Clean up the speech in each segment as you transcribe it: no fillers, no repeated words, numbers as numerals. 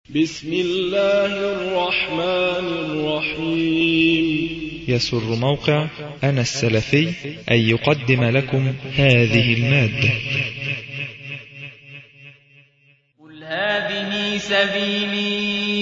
بسم الله الرحمن الرحيم. يسر موقع أنا السلفي أن يقدم لكم هذه المادة. قل هذه سبيلي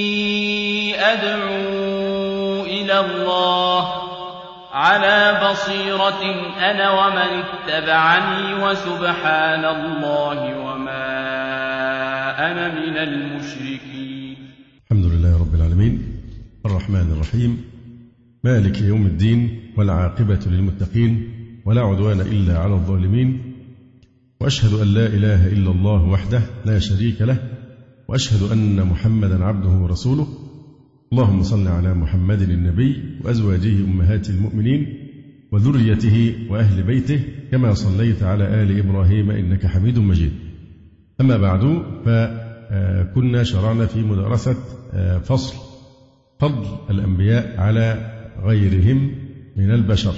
أدعو إلى الله على بصيرة أنا ومن اتبعني وسبحان الله وما أنا من المشركين. الحمد لله رب العالمين الرحمن الرحيم مالك يوم الدين والعاقبة للمتقين ولا عدوان إلا على الظالمين، وأشهد أن لا إله إلا الله وحده لا شريك له، وأشهد أن محمدا عبده ورسوله. اللهم صل على محمد النبي وأزواجه أمهات المؤمنين وذريته وأهل بيته كما صليت على آل إبراهيم إنك حميد مجيد. أما بعد، فكنا شرعنا في مدرسة فصل فضل الأنبياء على غيرهم من البشر،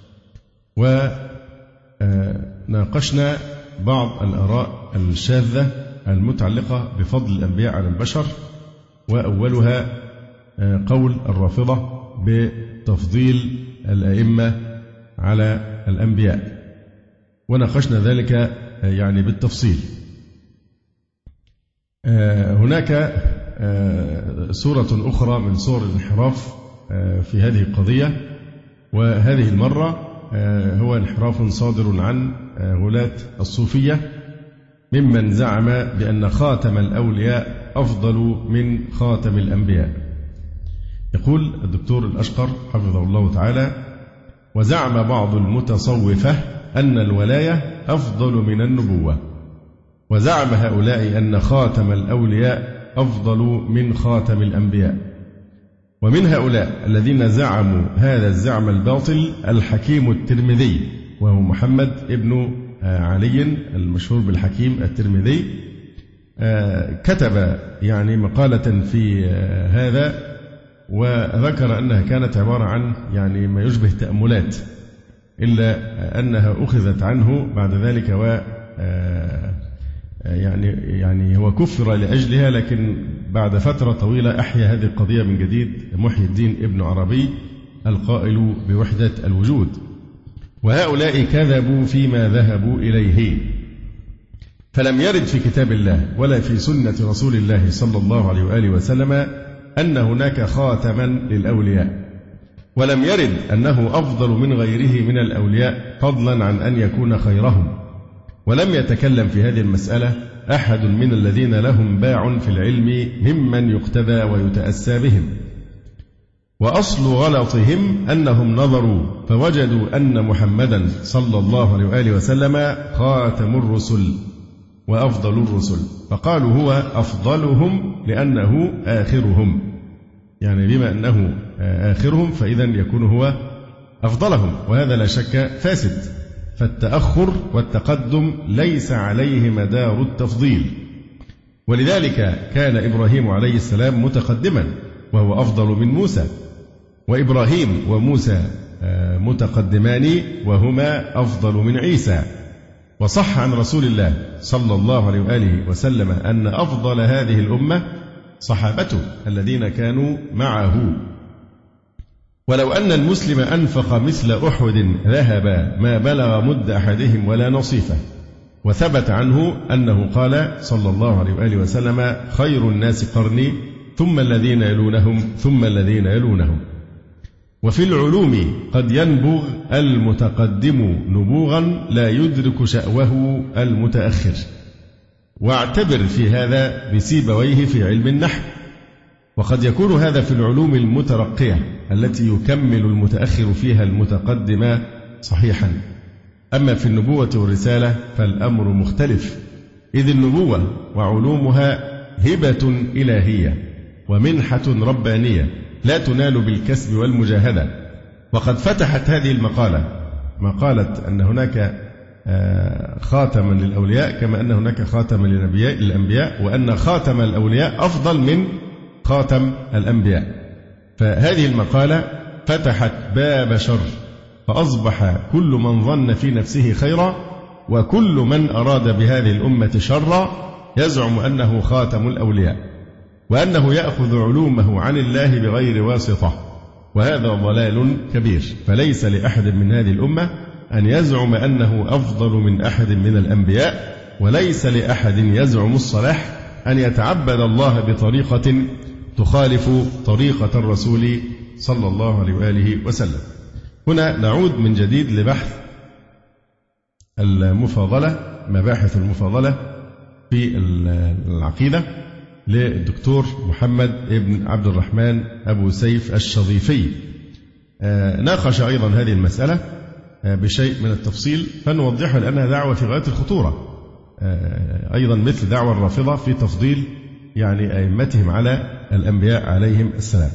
وناقشنا بعض الآراء الشاذة المتعلقة بفضل الأنبياء على البشر، وأولها قول الرافضة بتفضيل الأئمة على الأنبياء، وناقشنا ذلك يعني بالتفصيل. هناك سورة أخرى من سور الانحراف في هذه القضية، وهذه المرة هو انحراف صادر عن غلاة الصوفية ممن زعم بأن خاتم الأولياء أفضل من خاتم الأنبياء. يقول الدكتور الأشقر حفظه الله تعالى: وزعم بعض المتصوفة أن الولاية أفضل من النبوة، وزعم هؤلاء أن خاتم الأولياء أفضل من خاتم الأنبياء. ومن هؤلاء الذين زعموا هذا الزعم الباطل الحكيم الترمذي، وهو محمد ابن علي المشهور بالحكيم الترمذي، كتب يعني مقالة في هذا، وذكر أنها كانت عبارة عن يعني ما يشبه تأملات، إلا أنها أخذت عنه بعد ذلك و يعني هو كفر لأجلها، لكن بعد فترة طويلة أحيا هذه القضية من جديد محي الدين ابن عربي القائل بوحدة الوجود. وهؤلاء كذبوا فيما ذهبوا إليه، فلم يرد في كتاب الله ولا في سنة رسول الله صلى الله عليه وآله وسلم أن هناك خاتما للأولياء، ولم يرد أنه أفضل من غيره من الأولياء فضلا عن أن يكون خيرهم. ولم يتكلم في هذه المسألة أحد من الذين لهم باع في العلم ممن يقتدى ويتأسى بهم. وأصل غلطهم أنهم نظروا فوجدوا أن محمدا صلى الله عليه وآله وسلم خاتم الرسل وأفضل الرسل، فقالوا هو أفضلهم لأنه آخرهم، يعني بما أنه آخرهم فإذا يكون هو أفضلهم، وهذا لا شك فاسد. فالتأخر والتقدم ليس عليه مدار التفضيل، ولذلك كان إبراهيم عليه السلام متقدما وهو أفضل من موسى، وإبراهيم وموسى متقدمان وهما أفضل من عيسى. وصح عن رسول الله صلى الله عليه وآله وسلم أن أفضل هذه الأمة صحابته الذين كانوا معه. ولو أن المسلم أنفق مثل أحد ذهب ما بلغ مد أحدهم ولا نصيفه. وثبت عنه أنه قال صلى الله عليه وآله وسلم: خير الناس قرني ثم الذين يلونهم ثم الذين يلونهم. وفي العلوم قد ينبغ المتقدم نبوغا لا يدرك شأوه المتأخر. واعتبر في هذا بسيبويه في علم النحو. وقد يكون هذا في العلوم المترقية التي يكمل المتأخر فيها المتقدم صحيحا. أما في النبوة والرسالة فالأمر مختلف، إذ النبوة وعلومها هبة إلهية ومنحة ربانية لا تنال بالكسب والمجاهدة. وقد فتحت هذه مقالة أن هناك خاتما للأولياء كما أن هناك خاتما للأنبياء، وأن خاتم الأولياء أفضل من خاتم الأنبياء. فهذه المقالة فتحت باب شر، فأصبح كل من ظن في نفسه خيرا وكل من أراد بهذه الأمة شرا يزعم أنه خاتم الأولياء. وأنه يأخذ علومه عن الله بغير واسطة، وهذا ضلال كبير. فليس لأحد من هذه الأمة أن يزعم أنه أفضل من أحد من الأنبياء، وليس لأحد يزعم الصلاح أن يتعبد الله بطريقة تخالف طريقة الرسول صلى الله عليه وآله وسلم. هنا نعود من جديد لبحث المفاضلة، مباحث المفاضلة في العقيدة للدكتور محمد بن عبد الرحمن أبو سيف الشظيفي. ناقش أيضا هذه المسألة بشيء من التفصيل، فنوضحها لأنها دعوة في غاية الخطورة، أيضا مثل دعوة الرافضة في تفضيل يعني أئمتهم على الأنبياء عليهم السلام.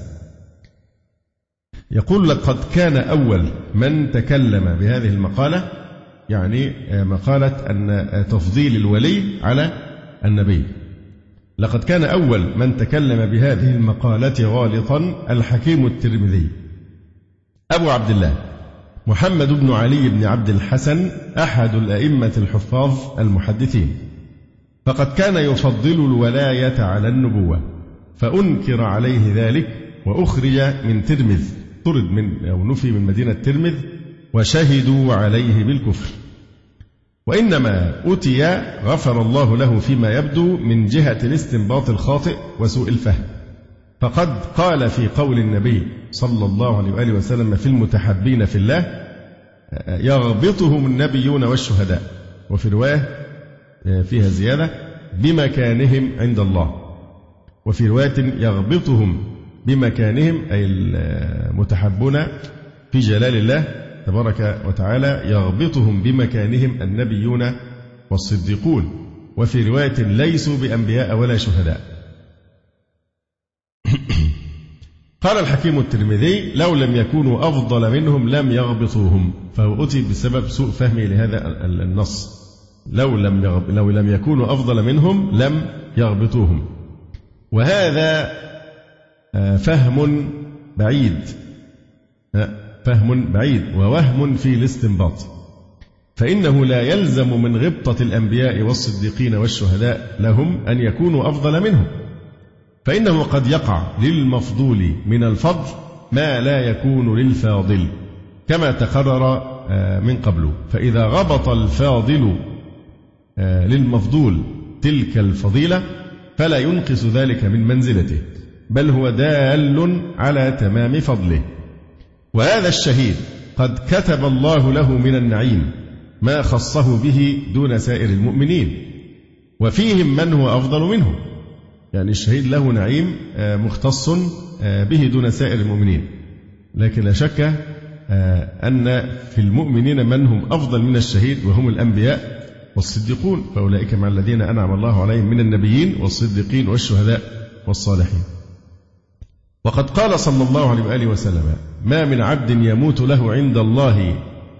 يقول: لقد كان أول من تكلم بهذه المقالة، يعني مقالة أن تفضيل الولي على النبي، لقد كان أول من تكلم بهذه المقالة غالطا الحكيم الترمذي أبو عبد الله محمد بن علي بن عبد الحسن، أحد الأئمة الحفاظ المحدثين، فقد كان يفضل الولاية على النبوة، فأنكر عليه ذلك وأخرج من ترمذ، طرد من أو نفي من مدينة ترمذ، وشهدوا عليه بالكفر. وإنما أتي غفر الله له فيما يبدو من جهة الاستنباط الخاطئ وسوء الفهم، فقد قال في قول النبي صلى الله عليه وآله وسلم في المتحبين في الله: يغبطهم النبيون والشهداء، وفي رواية فيها زيادة: بمكانهم عند الله، وفي رواية يغبطهم بمكانهم، أي المتحبون في جلال الله تبارك وتعالى، يغبطهم بمكانهم النبيون والصديقون، وفي رواية ليسوا بأنبياء ولا شهداء. قال الحكيم الترمذي: لو لم يكونوا أفضل منهم لم يغبطوهم، فهو أتي بسبب سوء فهمه لهذا النص، لو لم يكونوا أفضل منهم لم يغبطوهم. وهذا فهم بعيد ووهم في الاستنباط، فإنه لا يلزم من غبطة الأنبياء والصديقين والشهداء لهم أن يكونوا أفضل منهم، فإنه قد يقع للمفضول من الفضل ما لا يكون للفاضل، كما تقرر من قبل. فإذا غبط الفاضل للمفضول تلك الفضيلة فلا ينقص ذلك من منزلته، بل هو دال على تمام فضله. وهذا الشهيد قد كتب الله له من النعيم ما خصه به دون سائر المؤمنين، وفيهم من هو أفضل منه، يعني الشهيد له نعيم مختص به دون سائر المؤمنين. لكن لا شك أن في المؤمنين من هم أفضل من الشهيد، وهم الأنبياء والصديقون، فأولئك مع الذين أنعم الله عليهم من النبيين والصديقين والشهداء والصالحين. وقد قال صلى الله عليه وآله وسلم: ما من عبد يموت له عند الله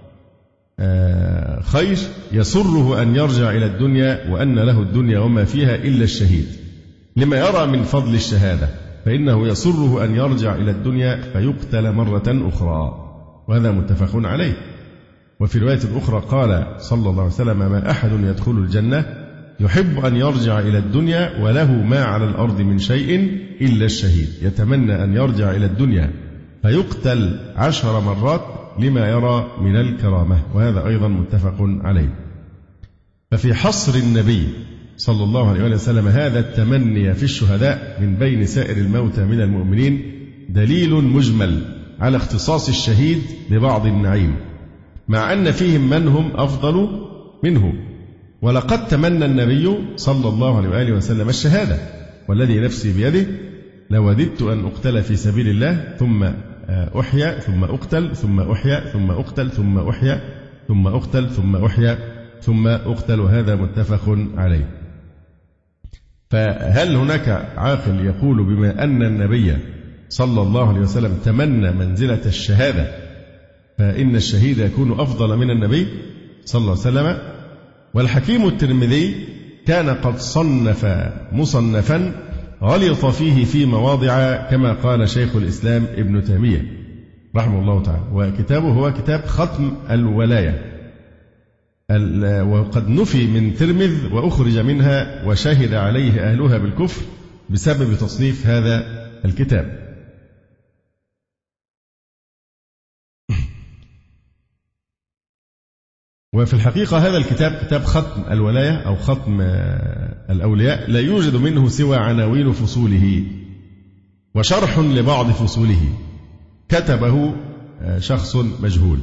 خير يسره أن يرجع إلى الدنيا وأن له الدنيا وما فيها إلا الشهيد، لما يرى من فضل الشهادة، فإنه يسره أن يرجع إلى الدنيا فيقتل مرة أخرى، وهذا متفق عليه. وفي رواية أخرى قال صلى الله عليه وسلم: ما أحد يدخل الجنة يحب أن يرجع إلى الدنيا وله ما على الأرض من شيء إلا الشهيد، يتمنى أن يرجع إلى الدنيا فيقتل 10 مرات لما يرى من الكرامة، وهذا أيضا متفق عليه. ففي حصر النبي صلى الله عليه وسلم هذا التمني في الشهداء من بين سائر الموتى من المؤمنين دليل مجمل على اختصاص الشهيد ببعض النعيم، مع أن فيهم من هم أفضل منه. ولقد تمنى النبي صلى الله عليه وآله وسلم الشهادة، والذي نفسي بيده لوددت أن أقتل في سبيل الله ثم أحيا ثم أقتل ثم أحيا ثم أقتل ثم أحيا ثم أقتل ثم أحيا ثم أقتل، وهذا متفق عليه. فهل هناك عاقل يقول بما أن النبي صلى الله عليه وسلم تمنى منزلة الشهادة فإن الشهيد يكون أفضل من النبي صلى الله عليه وسلم؟ والحكيم الترمذي كان قد صنف مصنفا غلط فيه في مواضع، كما قال شيخ الإسلام ابن تيمية رحمه الله تعالى، وكتابه هو كتاب ختم الولاية، وقد نفي من ترمذ وأخرج منها وشهد عليه أهلها بالكفر بسبب تصنيف هذا الكتاب. وفي الحقيقة هذا الكتاب كتاب ختم الولاية أو ختم الأولياء لا يوجد منه سوى عناوين فصوله وشرح لبعض فصوله كتبه شخص مجهول.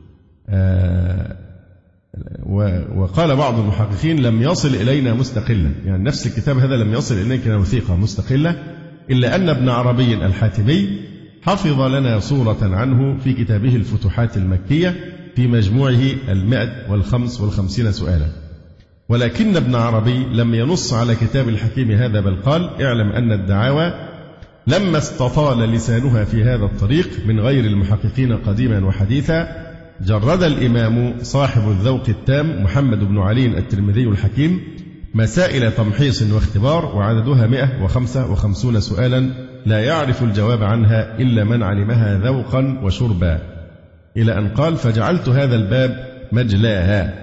وقال بعض المحققين لم يصل إلينا مستقلا، يعني نفس الكتاب هذا لم يصل إلينا كوثيقة مستقلة، إلا أن ابن عربي الحاتمي حفظ لنا صورة عنه في كتابه الفتوحات المكية في مجموعه 155 سؤالا. ولكن ابن عربي لم ينص على كتاب الحكيم هذا، بل قال: اعلم أن الدعاوى لما استطال لسانها في هذا الطريق من غير المحققين قديما وحديثا، جرد الإمام صاحب الذوق التام محمد بن علي الترمذي الحكيم مسائل تمحيص واختبار، وعددها 155 سؤالا لا يعرف الجواب عنها إلا من علمها ذوقا وشربا، إلى أن قال: فجعلت هذا الباب مجلاها.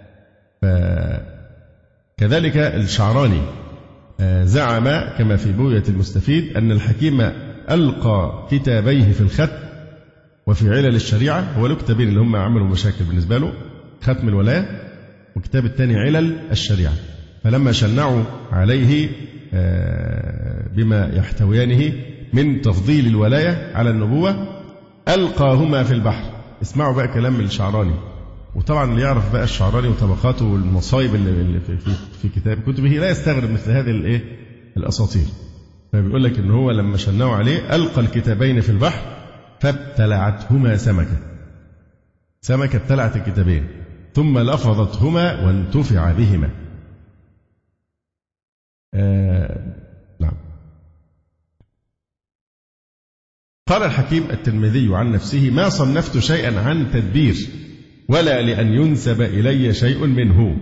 كذلك الشعراني زعم كما في بوية المستفيد أن الحكيم ألقى كتابيه في الختم وفي علل الشريعة. هو له كتابين اللي هم عملوا مشاكل بالنسبة له، ختم الولاية وكتاب الثاني علل الشريعة، فلما شنعوا عليه بما يحتويانه من تفضيل الولاية على النبوة ألقاهما في البحر. اسمعوا بقى كلام الشعراني، وطبعا اللي يعرف بقى الشعراني وطبقاته والمصايب اللي في كتاب كتبه لا يستغرب مثل هذه الأساطير. فبيقول لك إن هو لما شنعوا عليه ألقى الكتابين في البحر فابتلعتهما سمكة ابتلعت الكتابين ثم لفظتهما وانتفع بهما. نعم. قال الحكيم الترمذي عن نفسه: ما صنفت شيئا عن تدبير ولا لأن ينسب إلي شيء منه.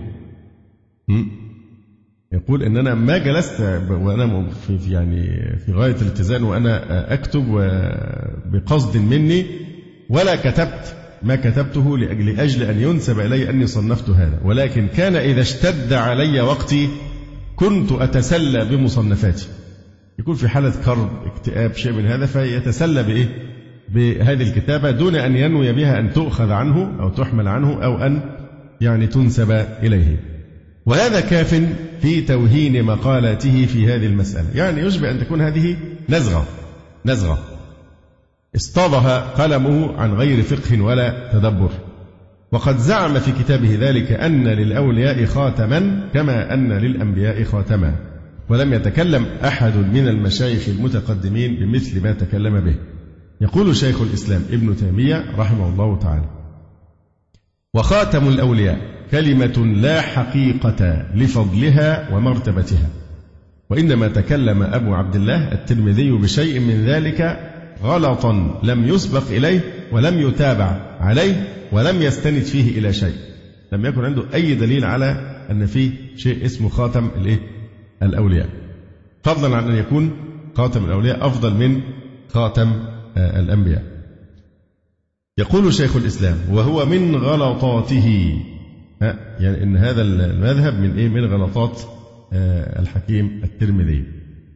يقول إن أنا ما جلست وأنا في غاية الاتزان وأنا أكتب بقصد مني، ولا كتبت ما كتبته لأجل أن ينسب إلي أني صنفت هذا، ولكن كان إذا اشتد علي وقتي كنت أتسلى بمصنفاتي. يكون في حالة كرب اكتئاب شيء من هذا فيتسلى بهذه الكتابة دون أن ينوي بها أن تؤخذ عنه أو تحمل عنه أو أن تنسب إليه. وهذا كاف في توهين مقالاته في هذه المسألة، يعني يشبه أن تكون هذه نزغة اصطادها قلمه عن غير فقه ولا تدبر. وقد زعم في كتابه ذلك أن للأولياء خاتما كما أن للأنبياء خاتما، ولم يتكلم أحد من المشايخ المتقدمين بمثل ما تكلم به. يقول شيخ الإسلام ابن تيمية رحمه الله تعالى: وخاتم الأولياء كلمة لا حقيقة لفضلها ومرتبتها، وإنما تكلم أبو عبد الله الترمذي بشيء من ذلك غلطا لم يسبق إليه ولم يتابع عليه ولم يستند فيه إلى شيء. لم يكن عنده أي دليل على أن فيه شيء اسمه خاتم الأولياء، فضلا عن أن يكون خاتم الأولياء أفضل من خاتم الأنبياء. يقول شيخ الإسلام: وهو من غلطاته، يعني إن هذا المذهب من غلطات الحكيم الترمذي.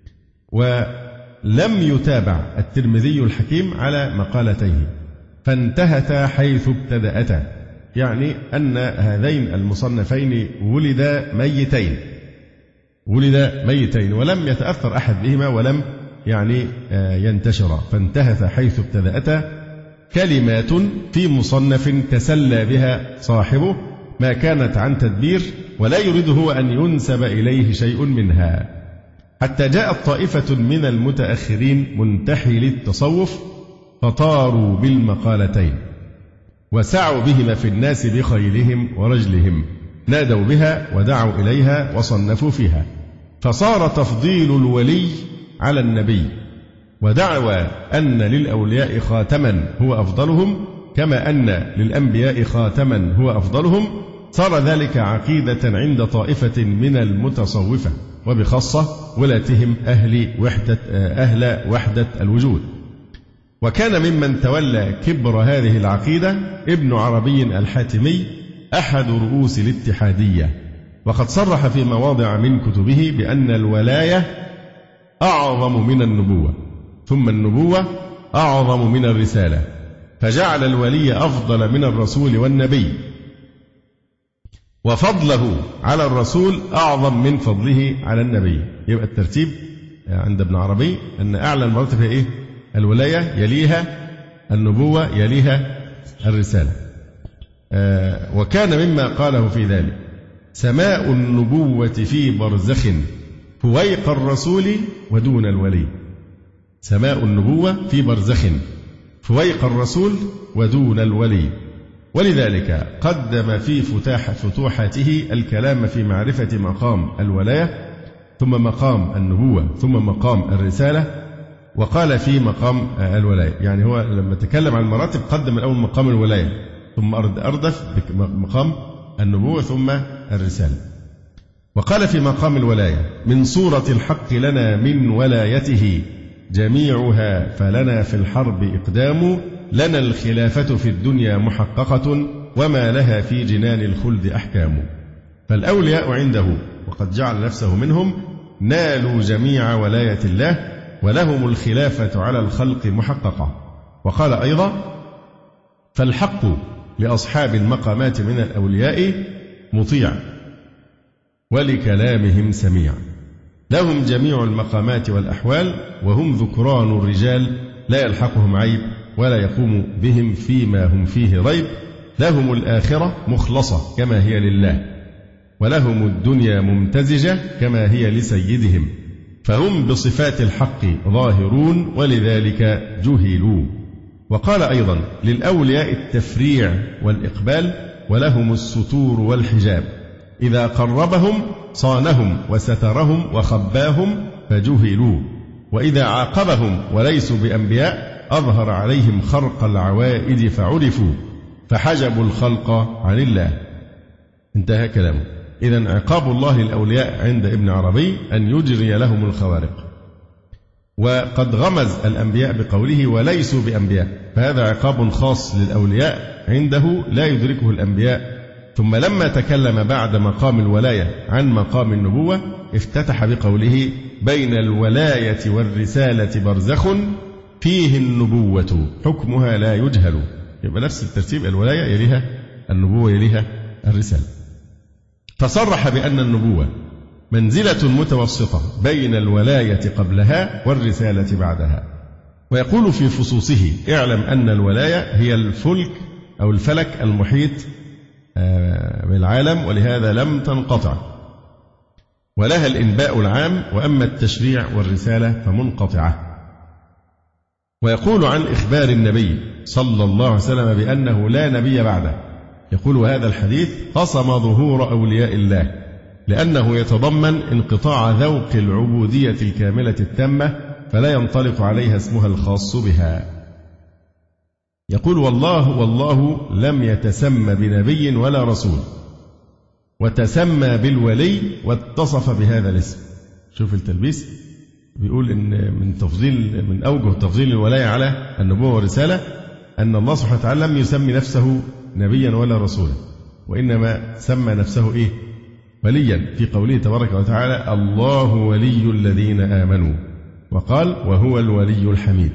ولم يتابع الترمذي الحكيم على مقالتيه فانتهتا حيث ابتدأتا، يعني أن هذين المصنفين ولدا ميتين ولم يتأثر أحد بهما ولم ينتشرا، فانتهتا حيث ابتدأتا كلمات في مصنف تسلى بها صاحبه ما كانت عن تدبير ولا يريد هو أن ينسب إليه شيء منها، حتى جاءت طائفة من المتأخرين منتحلي التصوف فطاروا بالمقالتين وسعوا بهما في الناس بخيلهم ورجلهم، نادوا بها ودعوا إليها وصنفوا فيها، فصار تفضيل الولي على النبي ودعوى أن للأولياء خاتما هو أفضلهم كما أن للأنبياء خاتما هو أفضلهم، صار ذلك عقيدة عند طائفة من المتصوفة وبخاصة ولاتهم أهل وحدة الوجود. وكان ممن تولى كبر هذه العقيدة ابن عربي الحاتمي أحد رؤوس الاتحادية، وقد صرح في مواضع من كتبه بأن الولاية أعظم من النبوة، ثم النبوة أعظم من الرسالة، فجعل الولي أفضل من الرسول والنبي، وفضله على الرسول أعظم من فضله على النبي. يبقى الترتيب عند ابن عربي أن أعلى المراتب هي إيه؟ الولاية، يليها النبوة، يليها الرسالة. وكان مما قاله في ذلك سماء النبوة في برزخ فويق الرسول ودون الولي. سماء النبوة في برزخ فويق الرسول ودون الولي. ولذلك قدم في فتوحاته الكلام في معرفة مقام الولاية، ثم مقام النبوة، ثم مقام الرسالة، وقال في مقام الولاية. يعني هو لما تكلم عن المراتب قدم الأول مقام الولاية، ثم أردف بمقام النبوة، ثم الرسالة. وقال في مقام الولاية: من صورة الحق لنا من ولايته جميعها، فلنا في الحرب إقدام، لنا الخلافة في الدنيا محققة، وما لها في جنان الخلد أحكام. فالأولياء عنده وقد جعل نفسه منهم نالوا جميع ولاية الله، ولهم الخلافة على الخلق محققة. وقال أيضا: فالحق لأصحاب المقامات من الأولياء مطيع، ولكلامهم سميع، لهم جميع المقامات والأحوال، وهم ذكران الرجال، لا يلحقهم عيب ولا يقوم بهم فيما هم فيه ريب، لهم الآخرة مخلصة كما هي لله، ولهم الدنيا ممتزجة كما هي لسيدهم، فهم بصفات الحق ظاهرون، ولذلك جهلوا. وقال أيضا: للأولياء التفريع والإقبال، ولهم الستور والحجاب، إذا قربهم صانهم وسترهم وخباهم فجهلوا، وإذا عاقبهم وليسوا بأنبياء أظهر عليهم خرق العوائد فعرفوا، فحجبوا الخلق عن الله. انتهى كلامه. إذن عقاب الله للأولياء عند ابن عربي أن يجري لهم الخوارق. وقد غمز الأنبياء بقوله وليسوا بأنبياء، فهذا عقاب خاص للأولياء عنده لا يدركه الأنبياء. ثم لما تكلم بعد مقام الولاية عن مقام النبوة افتتح بقوله: بين الولاية والرسالة برزخ فيه النبوة حكمها لا يجهل. يبقى نفس الترتيب، الولاية يليها النبوة يليها الرسالة. فصرح بأن النبوة منزلة متوسطة بين الولاية قبلها والرسالة بعدها. ويقول في فصوصه: اعلم أن الولاية هي الفلك أو الفلك المحيط بالعالم، ولهذا لم تنقطع، ولها الإنباء العام، وأما التشريع والرسالة فمنقطعة. ويقول عن إخبار النبي صلى الله عليه وسلم بأنه لا نبي بعده، يقول: هذا الحديث قصم ظهور أولياء الله، لأنه يتضمن انقطاع ذوق العبودية الكاملة التامة، فلا ينطلق عليها اسمها الخاص بها. يقول: والله لم يتسمى بنبي ولا رسول، وتسمى بالولي واتصف بهذا الاسم. شوف التلبيس، بيقول إن من أوجه تفضيل الولاية على النبوة والرسالة أن الله سبحانه وتعالى لم يسمي نفسه نبيا ولا رسولا، وإنما سمى نفسه إيه؟ وليا، في قوله تبارك وتعالى: الله ولي الذين آمنوا، وقال: وهو الولي الحميد.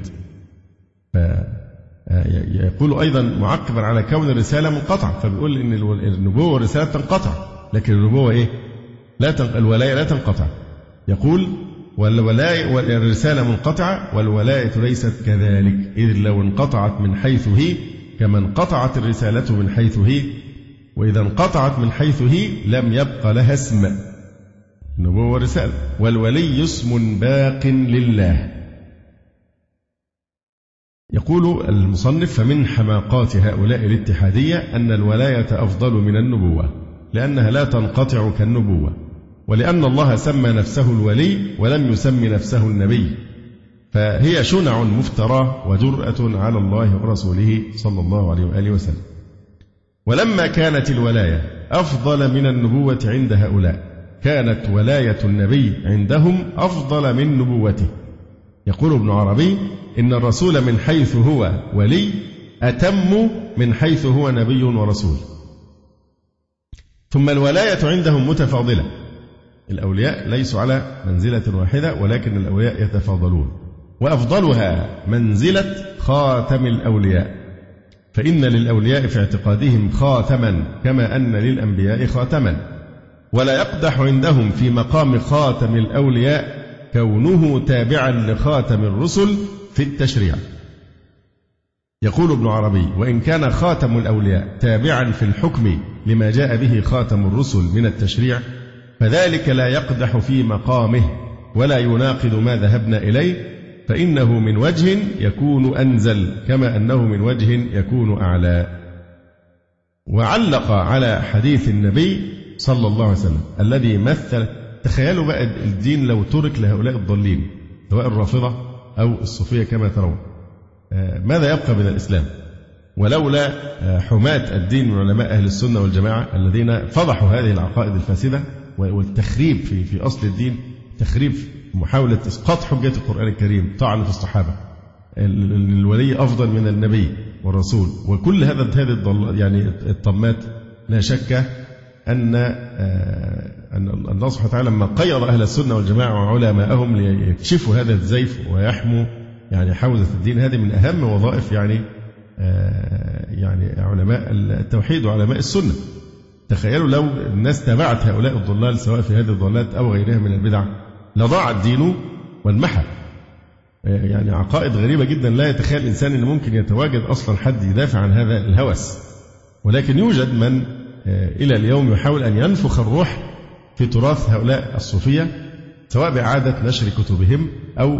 يقول أيضا معقبا على كون الرسالة منقطعة، فبيقول إن النبوة والرسالة تنقطع، لكن النبوة إيه؟ الولاية لا تنقطع. يقول: والولاية والرسالة منقطعة، والولاية ليست كذلك، إذ لو انقطعت من حيث هي كما انقطعت الرسالة من حيث هي، وإذا انقطعت من حيث هي لم يبقى لها اسم. النبوة والرسالة، والولي اسم باق لله. يقول المصنف: فمن حماقات هؤلاء الاتحادية أن الولاية أفضل من النبوة، لأنها لا تنقطع كالنبوة، ولأن الله سمى نفسه الولي ولم يسمي نفسه النبي، فهي شنع مفترى وجرأة على الله ورسوله صلى الله عليه وآله وسلم. ولما كانت الولاية أفضل من النبوة عند هؤلاء، كانت ولاية النبي عندهم أفضل من نبوته. يقول ابن عربي: إن الرسول من حيث هو ولي أتم من حيث هو نبي ورسول. ثم الولاية عندهم متفاضلة، الأولياء ليسوا على منزلة واحدة، ولكن الأولياء يتفاضلون، وأفضلها منزلة خاتم الأولياء، فإن للأولياء في اعتقادهم خاتما كما أن للأنبياء خاتما، ولا يقدح عندهم في مقام خاتم الأولياء كونه تابعا لخاتم الرسل في التشريع. يقول ابن عربي: وإن كان خاتم الأولياء تابعا في الحكم لما جاء به خاتم الرسل من التشريع، فذلك لا يقدح في مقامه ولا يناقض ما ذهبنا إليه، فإنه من وجه يكون أنزل كما أنه من وجه يكون أعلى. وعلق على حديث النبي صلى الله عليه وسلم الذي مثل. تخيلوا بقى الدين لو ترك لهؤلاء الضالين سواء الرافضة أو الصوفية كما ترون، ماذا يبقى من الإسلام؟ ولولا حماة الدين من علماء أهل السنة والجماعة الذين فضحوا هذه العقائد الفاسدة والتخريب في أصل الدين، تخريب محاولة إسقاط حجة القرآن الكريم، طعن في الصحابة، الولي أفضل من النبي والرسول، وكل هذه يعني الطمات، لا شك أن الله سبحانه وتعالى لما قيض أهل السنة والجماعة وعلماءهم ليكشفوا هذا الزيف ويحموا يعني حوزة الدين، هذه من أهم وظائف يعني علماء التوحيد وعلماء السنة. تخيلوا لو الناس تبعت هؤلاء الضلال سواء في هذه الضلالات أو غيرها من البدع لضاع الدين وانمحى. يعني عقائد غريبة جدا، لا يتخيل الإنسان أن ممكن يتواجد أصلا حد يدافع عن هذا الهوس، ولكن يوجد من إلى اليوم يحاول أن ينفخ الروح في تراث هؤلاء الصوفية، سواء بإعادة نشر كتبهم أو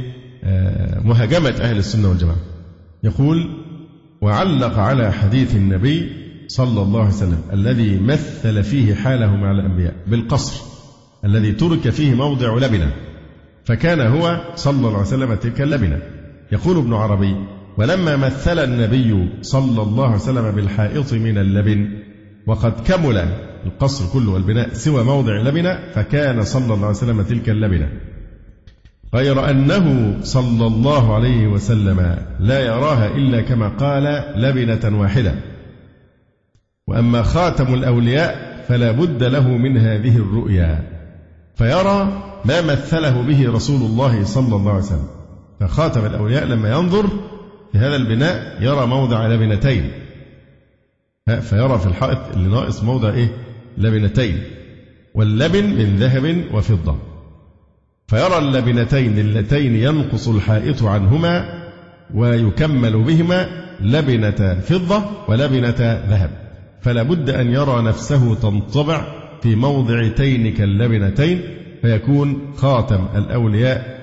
بمهاجمة أهل السنة والجماعة. يقول: وعلق على حديث النبي صلى الله عليه وسلم الذي مثل فيه حاله مع الأنبياء بالقصر الذي ترك فيه موضع لبنة، فكان هو صلى الله عليه وسلم تلك اللبنة. يقول ابن عربي: ولما مثل النبي صلى الله عليه وسلم بالحائط من اللبن وقد كمل القصر كله والبناء سوى موضع لبنة، فكان صلى الله عليه وسلم تلك اللبنة، غير أنه صلى الله عليه وسلم لا يراها إلا كما قال لبنة واحدة. وأما خاتم الأولياء فلا بد له من هذه الرؤيا، فيرى ما مثله به رسول الله صلى الله عليه وسلم. فخاتم الأولياء لما ينظر في هذا البناء يرى موضع لبنتين، فيرى في الحائط اللي ناقص موضع لبنتين، واللبن من ذهب وفضة، فيرى اللبنتين اللتين ينقص الحائط عنهما ويكمل بهما لبنة فضة ولبنة ذهب، فلا بد أن يرى نفسه تنطبع في موضعتين كاللبنتين، فيكون خاتم الأولياء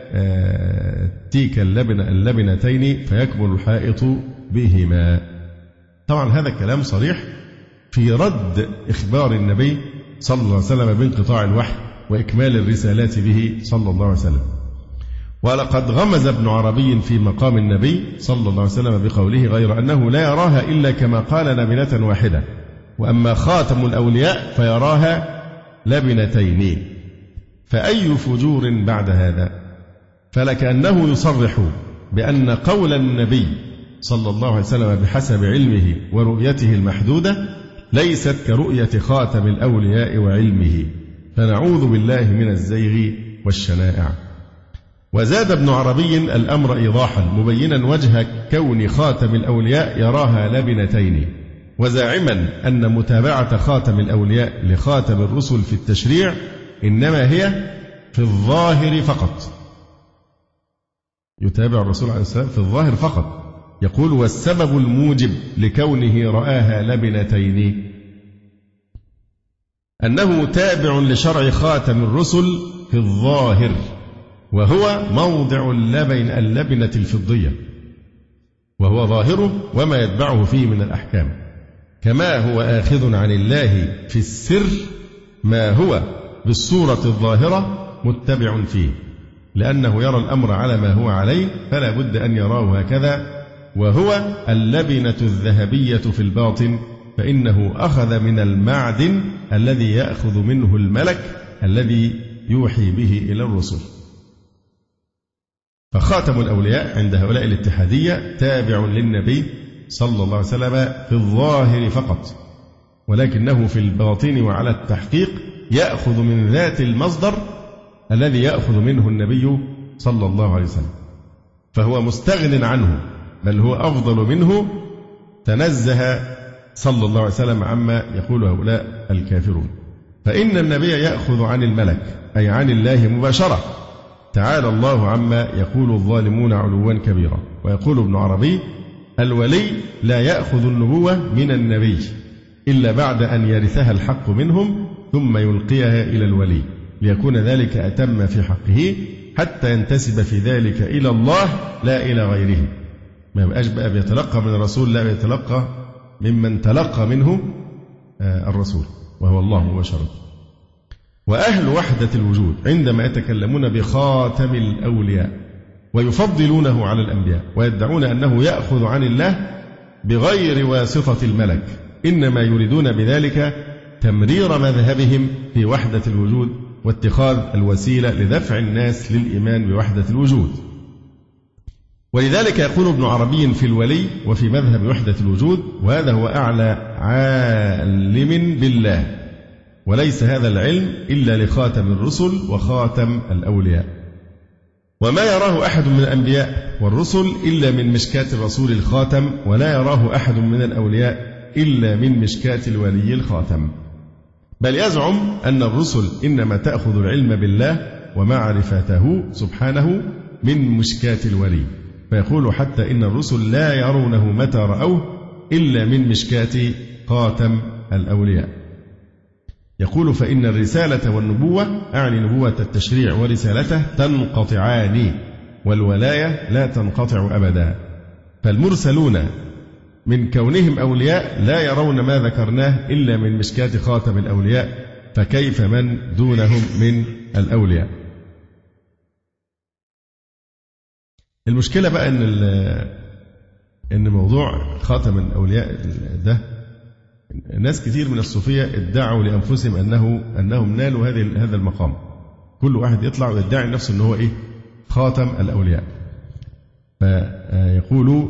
تلك اللبنتين فيكمل الحائط بهما. طبعا هذا الكلام صريح في رد إخبار النبي صلى الله عليه وسلم بانقطاع الوحي وإكمال الرسالات به صلى الله عليه وسلم. ولقد غمز ابن عربي في مقام النبي صلى الله عليه وسلم بقوله: غير أنه لا يراها إلا كما قال لبنة واحدة، وأما خاتم الأولياء فيراها لبنتين. فأي فجور بعد هذا؟ فلكأنه يصرح بأن قول النبي صلى الله عليه وسلم بحسب علمه ورؤيته المحدودة ليست كرؤية خاتم الأولياء وعلمه، فنعوذ بالله من الزيغ والشنائع. وزاد ابن عربي الأمر إيضاحا مبينا وجه كون خاتم الأولياء يراها لبنتين، وزاعما أن متابعة خاتم الأولياء لخاتم الرسل في التشريع إنما هي في الظاهر فقط، يتابع الرسول عليه السلام في الظاهر فقط. يقول: والسبب الموجب لكونه رآها لبنتين أنه تابع لشرع خاتم الرسل في الظاهر، وهو موضع اللبنة الفضية، وهو ظاهره وما يتبعه فيه من الأحكام، كما هو آخذ عن الله في السر ما هو بالصورة الظاهرة متبع فيه، لأنه يرى الأمر على ما هو عليه فلا بد أن يراه هكذا، وهو اللبنة الذهبية في الباطن، فإنه أخذ من المعدن الذي يأخذ منه الملك الذي يوحي به إلى الرسل. فخاتم الأولياء عند هؤلاء الاتحادية تابع للنبي صلى الله عليه وسلم في الظاهر فقط، ولكنه في الباطن وعلى التحقيق يأخذ من ذات المصدر الذي يأخذ منه النبي صلى الله عليه وسلم، فهو مستغن عنه، بل هو أفضل منه، تنزه صلى الله عليه وسلم عما يقول هؤلاء الكافرون. فإن النبي يأخذ عن الملك أي عن الله مباشرة، تعالى الله عما يقول الظالمون علوا كبيرا. ويقول ابن عربي: الولي لا يأخذ النبوة من النبي إلا بعد أن يرثها الحق منهم ثم يلقيها إلى الولي، ليكون ذلك أتم في حقه حتى ينتسب في ذلك إلى الله لا إلى غيره. ما يبقاش بقى بيتلقى من الرسول، لا بيتلقى ممن تلقى منه الرسول وهو الله مباشرة. وأهل وحدة الوجود عندما يتكلمون بخاتم الأولياء ويفضلونه على الأنبياء ويدعون أنه يأخذ عن الله بغير واسطة الملك، إنما يريدون بذلك تمرير مذهبهم في وحدة الوجود واتخاذ الوسيلة لدفع الناس للإيمان بوحدة الوجود. ولذلك يقول ابن عربي في الولي وفي مذهب وحدة الوجود: وهذا هو أعلى عالم بالله، وليس هذا العلم إلا لخاتم الرسل وخاتم الأولياء، وما يراه أحد من الأنبياء والرسل إلا من مشكاة الرسول الخاتم، ولا يراه أحد من الأولياء إلا من مشكاة الولي الخاتم. بل يزعم أن الرسل إنما تأخذ العلم بالله ومعرفته سبحانه من مشكاة الولي، فيقول حتى إن الرسل لا يرونه متى رأوه إلا من مشكاة خاتم الأولياء. يقول: فإن الرسالة والنبوة، أعني نبوة التشريع ورسالته، تنقطعان، والولاية لا تنقطع أبدا. فالمرسلون من كونهم أولياء لا يرون ما ذكرناه إلا من مشكاة خاتم الأولياء، فكيف من دونهم من الأولياء؟ المشكلة بقى إن موضوع خاتم الأولياء ده ناس كتير من الصوفية ادعوا لأنفسهم أنهم نالوا هذا المقام. كل واحد يطلع ويدعي نفسه أنه إيه؟ خاتم الأولياء. فيقول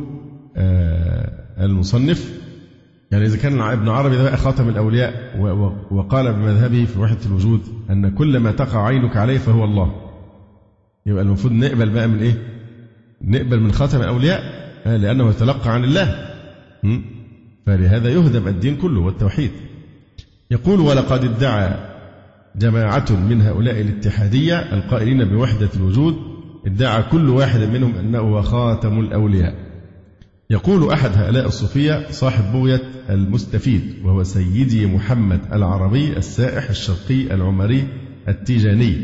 المصنف يعني إذا كان ابن عربي ده بقى خاتم الأولياء وقال بمذهبه في وحدة الوجود أن كل ما تقع عينك عليه فهو الله، يبقى المفروض نقبل بقى من إيه؟ نقبل من خاتم الأولياء لأنه يتلقى عن الله، فلهذا يهدم الدين كله والتوحيد. يقول: ولقد ادعى جماعة من هؤلاء الاتحادية القائلين بوحدة الوجود، ادعى كل واحد منهم أنه هو خاتم الأولياء. يقول أحد هؤلاء الصوفية صاحب بغية المستفيد، وهو سيدي محمد العربي السائح الشرقي العمري التيجاني،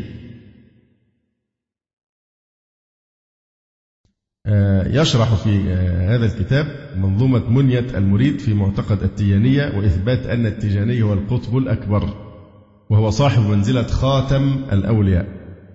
يشرح في هذا الكتاب منظومة منية المريد في معتقد التيجانية وإثبات أن التيجاني هو القطب الأكبر وهو صاحب منزلة خاتم الأولياء.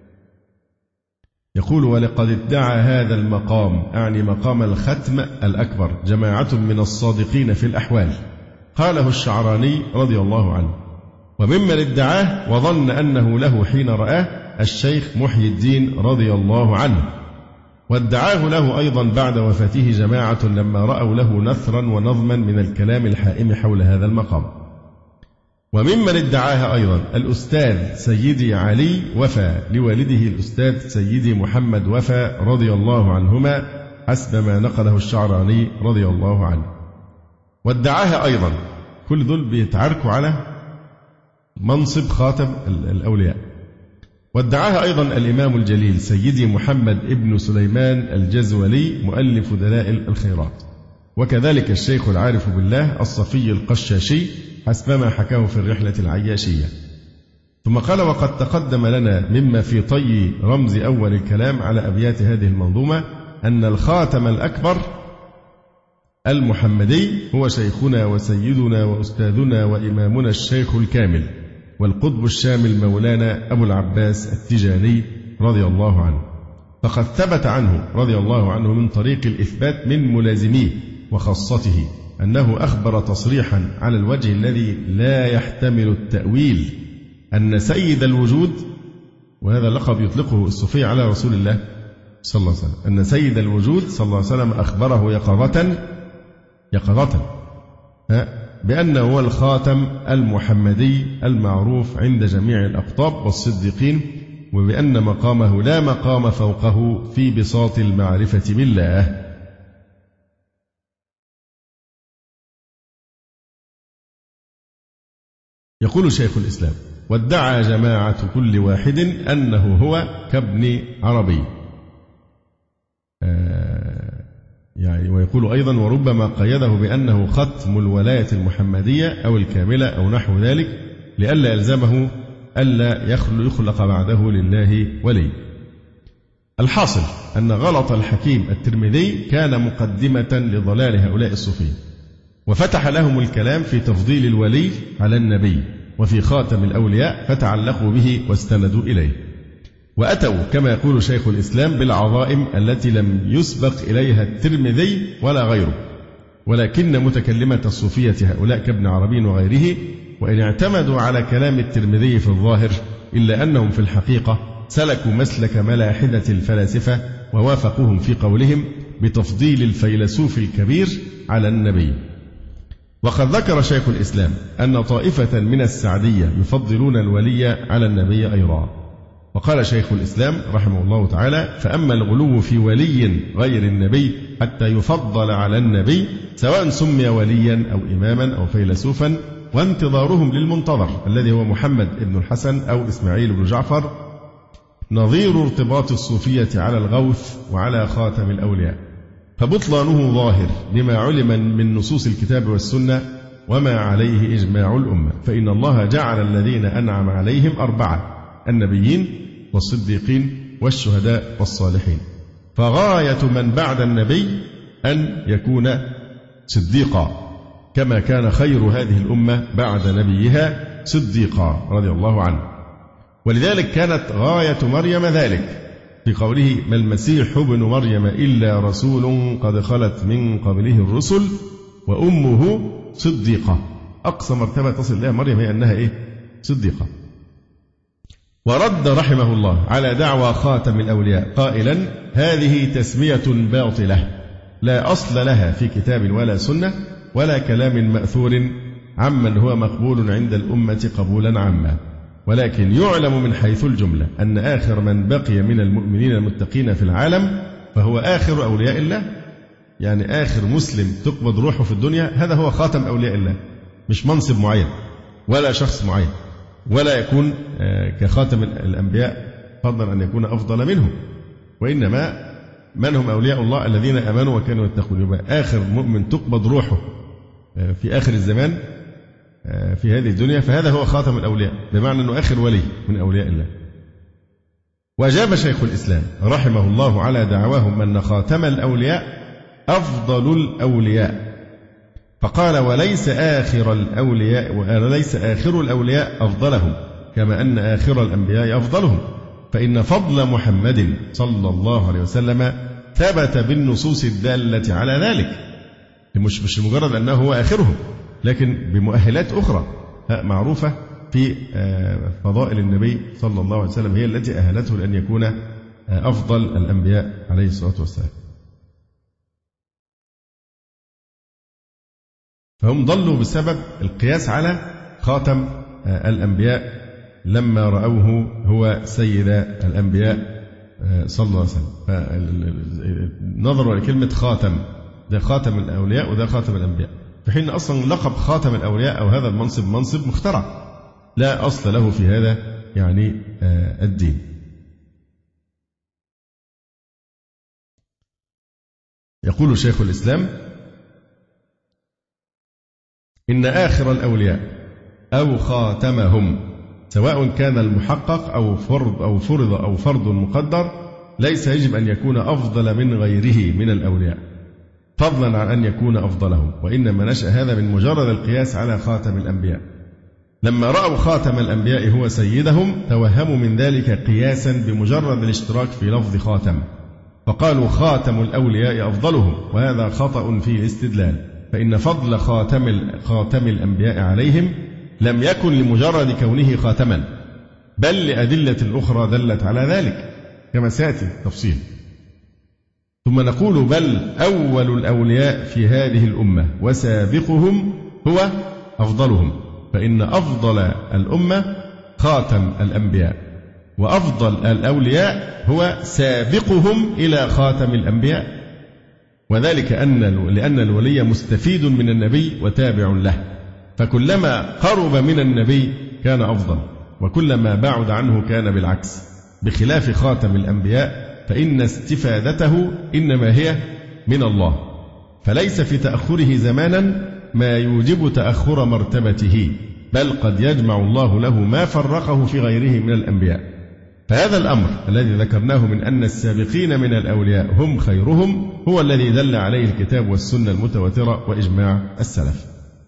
يقول: ولقد ادعى هذا المقام، أعني مقام الختم الأكبر، جماعة من الصادقين في الأحوال، قاله الشعراني رضي الله عنه. وممن ادعاه وظن أنه له حين رآه الشيخ محي الدين رضي الله عنه، وادعاه له أيضا بعد وفاته جماعة لما رأوا له نثرا ونظما من الكلام الحائم حول هذا المقام. وممن ادعاها أيضا الأستاذ سيدي علي وفى لوالده الأستاذ سيدي محمد وفى رضي الله عنهما حسب ما نقله الشعراني رضي الله عنه. وادعاها أيضا، كل دول بيتعاركوا على منصب خاتم الأولياء. وادعاها أيضا الإمام الجليل سيدي محمد ابن سليمان الجزولي مؤلف دلائل الخيرات، وكذلك الشيخ العارف بالله الصفي القشاشي حسب ما حكاه في الرحلة العياشية. ثم قال: وقد تقدم لنا مما في طي رمز أول الكلام على أبيات هذه المنظومة أن الخاتم الأكبر المحمدي هو شيخنا وسيدنا وأستاذنا وإمامنا الشيخ الكامل والقطب الشامل مولانا أبو العباس التجاني رضي الله عنه. فقد ثبت عنه رضي الله عنه من طريق الإثبات من ملازميه وخاصته أنه أخبر تصريحا على الوجه الذي لا يحتمل التأويل أن سيد الوجود، وهذا اللقب يطلقه الصوفية على رسول الله صلى الله عليه وسلم، أن سيد الوجود صلى الله عليه وسلم أخبره يقظة بأنه هو الخاتم المحمدي المعروف عند جميع الأقطاب والصديقين، وبأن مقامه لا مقام فوقه في بساط المعرفة بالله. يقول شيخ الإسلام: وادعى جماعة كل واحد أنه هو كابن عربي. يعني ويقول أيضا: وربما قيده بأنه ختم الولاية المحمدية أو الكاملة أو نحو ذلك، لئلا يلزمه ألا يخلق بعده لله ولي. الحاصل أن غلط الحكيم الترمذي كان مقدمة لضلال هؤلاء الصوفية، وفتح لهم الكلام في تفضيل الولي على النبي وفي خاتم الأولياء، فتعلقوا به واستندوا إليه، وأتوا كما يقول شيخ الإسلام بالعظائم التي لم يسبق إليها الترمذي ولا غيره. ولكن متكلمة الصوفية هؤلاء كابن عربي وغيره، وإن اعتمدوا على كلام الترمذي في الظاهر، إلا أنهم في الحقيقة سلكوا مسلك ملاحدة الفلاسفة ووافقوهم في قولهم بتفضيل الفيلسوف الكبير على النبي. وقد ذكر شيخ الإسلام أن طائفة من السعدية يفضلون الولي على النبي أيضا. وقال شيخ الإسلام رحمه الله تعالى: فأما الغلو في ولي غير النبي حتى يفضل على النبي، سواء سمي وليا أو إماما أو فيلسوفا، وانتظارهم للمنتظر الذي هو محمد بن الحسن أو إسماعيل بن جعفر، نظير ارتباط الصوفية على الغوث وعلى خاتم الأولياء، فبطلانه ظاهر لما علم من نصوص الكتاب والسنة وما عليه إجماع الأمة. فإن الله جعل الذين أنعم عليهم 4: النبيين والصديقين والشهداء والصالحين، فغاية من بعد النبي أن يكون صديقا، كما كان خير هذه الأمة بعد نبيها صديقا رضي الله عنه. ولذلك كانت غاية مريم ذلك في قوله: ما المسيح ابن مريم إلا رسول قد خلت من قبله الرسل وأمه صديقة. أقصى مرتبة تصل إليها مريم هي أنها صديقة. ورد رحمه الله على دعوى خاتم الأولياء قائلا: هذه تسمية باطلة لا أصل لها في كتاب ولا سنة ولا كلام مأثور عمن هو مقبول عند الأمة قبولا عاما، ولكن يعلم من حيث الجملة أن آخر من بقي من المؤمنين المتقين في العالم فهو آخر أولياء الله. يعني آخر مسلم تقبض روحه في الدنيا هذا هو خاتم أولياء الله، مش منصب معين ولا شخص معين، ولا يكون كخاتم الأنبياء فضلا أن يكون أفضل منهم، وإنما من هم أولياء الله الذين آمنوا وكانوا يتقون. يبقى آخر مؤمن تقبض روحه في آخر الزمان في هذه الدنيا فهذا هو خاتم الأولياء، بمعنى أنه آخر ولي من أولياء الله. وأجاب شيخ الإسلام رحمه الله على دعواهم أن خاتم الأولياء أفضل الأولياء، فقال: وليس آخر الأولياء أفضلهم، كما أن آخر الأنبياء أفضلهم، فإن فضل محمد صلى الله عليه وسلم ثبت بالنصوص الدالة على ذلك، مش مجرد أنه هو آخرهم، لكن بمؤهلات أخرى معروفة في فضائل النبي صلى الله عليه وسلم هي التي أهلته لأن يكون أفضل الأنبياء عليه الصلاة والسلام. فهم ضلوا بسبب القياس على خاتم الأنبياء لما رأوه هو سيد الأنبياء صلى الله عليه وسلم، فنظروا لكلمة خاتم، ده خاتم الأولياء وده خاتم الأنبياء، في حين أصلا لقب خاتم الأولياء أو هذا المنصب منصب مخترع لا أصل له في هذا يعني الدين. يقول شيخ الإسلام: إن آخر الأولياء أو خاتمهم سواء كان المحقق أو فرض مقدر ليس يجب أن يكون أفضل من غيره من الأولياء فضلا عن أن يكون أفضلهم، وإنما نشأ هذا من مجرد القياس على خاتم الأنبياء. لما رأوا خاتم الأنبياء هو سيدهم توهموا من ذلك قياسا بمجرد الاشتراك في لفظ خاتم، فقالوا خاتم الأولياء أفضلهم، وهذا خطأ في الاستدلال، فإن فضل خاتم الأنبياء عليهم لم يكن لمجرد كونه خاتما، بل لأدلة أخرى دلت على ذلك كما سيأتي تفصيل. ثم نقول: بل أول الأولياء في هذه الأمة وسابقهم هو أفضلهم، فإن أفضل الأمة خاتم الأنبياء، وأفضل الأولياء هو سابقهم إلى خاتم الأنبياء، وذلك لأن الولي مستفيد من النبي وتابع له، فكلما قرب من النبي كان أفضل، وكلما بعد عنه كان بالعكس، بخلاف خاتم الأنبياء فإن استفادته إنما هي من الله، فليس في تأخره زمانا ما يوجب تأخر مرتبته، بل قد يجمع الله له ما فرقه في غيره من الأنبياء. فهذا الأمر الذي ذكرناه من أن السابقين من الأولياء هم خيرهم هو الذي دل عليه الكتاب والسنة المتواترة وإجماع السلف.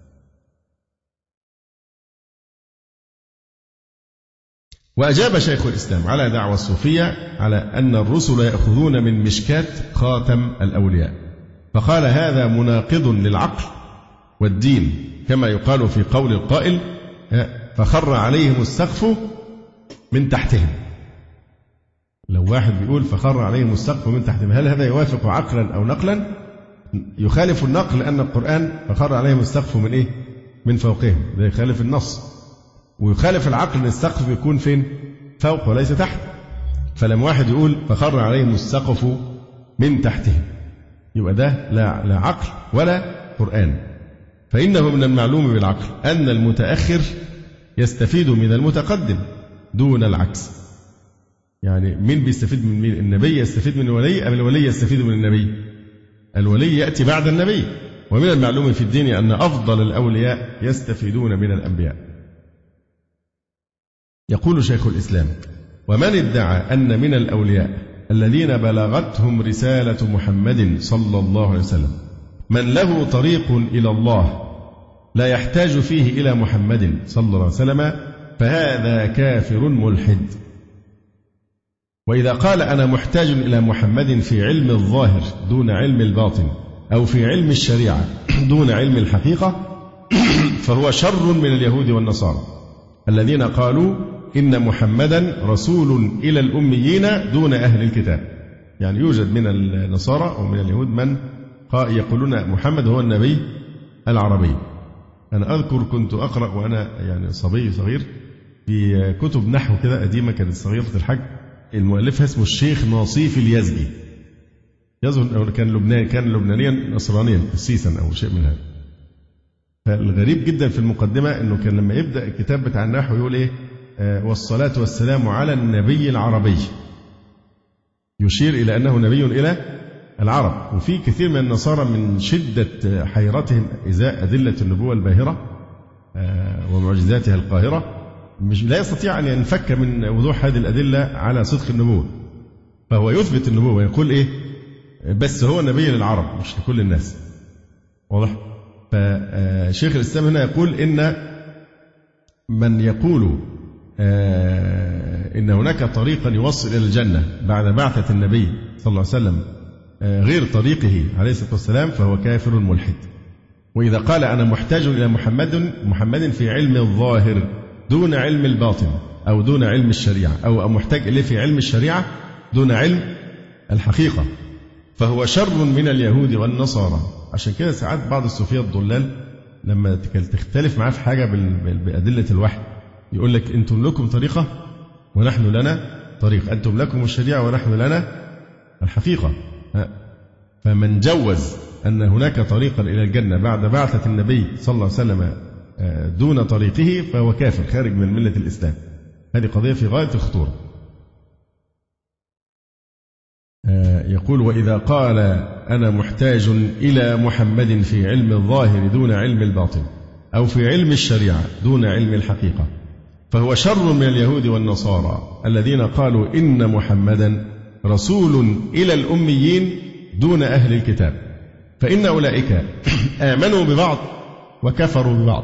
وأجاب شيخ الإسلام على دعوى الصوفية على أن الرسل يأخذون من مشكاة خاتم الأولياء، فقال هذا مناقض للعقل والدين، كما يقال في قول القائل فخر عليهم السقف من تحتهم. لو واحد بيقول فخر عليهم السقف من تحتهم، هل هذا يوافق عقلا أو نقلا؟ يخالف النقل، لأن القرآن فخر عليهم السقف من إيه؟ من فوقهم، ده يخالف النص. ويخالف العقل أن السقف بيكون فين؟ فوق وليس تحت. فلما واحد يقول فخر عليهم السقف من تحتهم، يبقى ده لا عقل ولا قرآن. فإنه من المعلوم بالعقل أن المتأخر يستفيد من المتقدم دون العكس. يعني مين بيستفيد من مين؟ النبي يستفيد من الولي أم الولي يستفيد من النبي؟ الولي يأتي بعد النبي. ومن المعلوم في الدين أن أفضل الأولياء يستفيدون من الأنبياء. يقول شيخ الإسلام: ومن ادعى أن من الأولياء الذين بلغتهم رسالة محمد صلى الله عليه وسلم من له طريق إلى الله لا يحتاج فيه إلى محمد صلى الله عليه وسلم فهذا كافر ملحد. وإذا قال أنا محتاج إلى محمد في علم الظاهر دون علم الباطن، أو في علم الشريعة دون علم الحقيقة، فهو شر من اليهود والنصارى الذين قالوا إن محمدا رسول إلى الأميين دون أهل الكتاب. يعني يوجد من النصارى ومن اليهود من يقولون محمد هو النبي العربي. أنا أذكر كنت أقرأ وأنا يعني صبي صغير في كتب نحو كده قديمة كانت صغيرة الحجم، المؤلفها اسمه الشيخ ناصيف اليزجي، يظهر كان لبنانيا نصرانيا قسيسا أو شيء من هذا. فالغريب جدا في المقدمة أنه كان لما يبدأ الكتاب بتاع النحو يقول إيه؟ والصلاة والسلام على النبي العربي، يشير إلى أنه نبي إلى العرب. وفي كثير من النصارى من شدة حيرتهم إزاء أدلة النبوة الباهرة ومعجزاتها القاهرة لا يستطيع أن ينفك من وضوح هذه الأدلة على صدق النبوة، فهو يثبت النبوة ويقول إيه؟ بس هو نبي للعرب مش لكل الناس. واضح؟ فشيخ الإسلام هنا يقول إن من يقول إن هناك طريقا يوصل إلى الجنة بعد بعثة النبي صلى الله عليه وسلم غير طريقه عليه الصلاة والسلام فهو كافر ملحد. وإذا قال أنا محتاج إلى محمد في علم الظاهر دون علم الباطن أو دون علم الشريعة، أو محتاج إليه في علم الشريعة دون علم الحقيقة، فهو شر من اليهود والنصارى. عشان كده ساعات بعض الصوفية الضلال لما تختلف معاه في حاجة بأدلة الوحي يقول لك أنتم لكم طريقة ونحن لنا طريق، أنتم لكم الشريعة ونحن لنا الحقيقة. فمن جوز أن هناك طريقا إلى الجنة بعد بعثة النبي صلى الله عليه وسلم دون طريقه فهو كافر خارج من ملة الإسلام. هذه قضية في غاية الخطورة. يقول وإذا قال أنا محتاج إلى محمد في علم الظاهر دون علم الباطن أو في علم الشريعة دون علم الحقيقة فهو شر من اليهود والنصارى الذين قالوا إن محمدا رسول إلى الأميين دون أهل الكتاب، فإن أولئك آمنوا ببعض وكفروا ببعض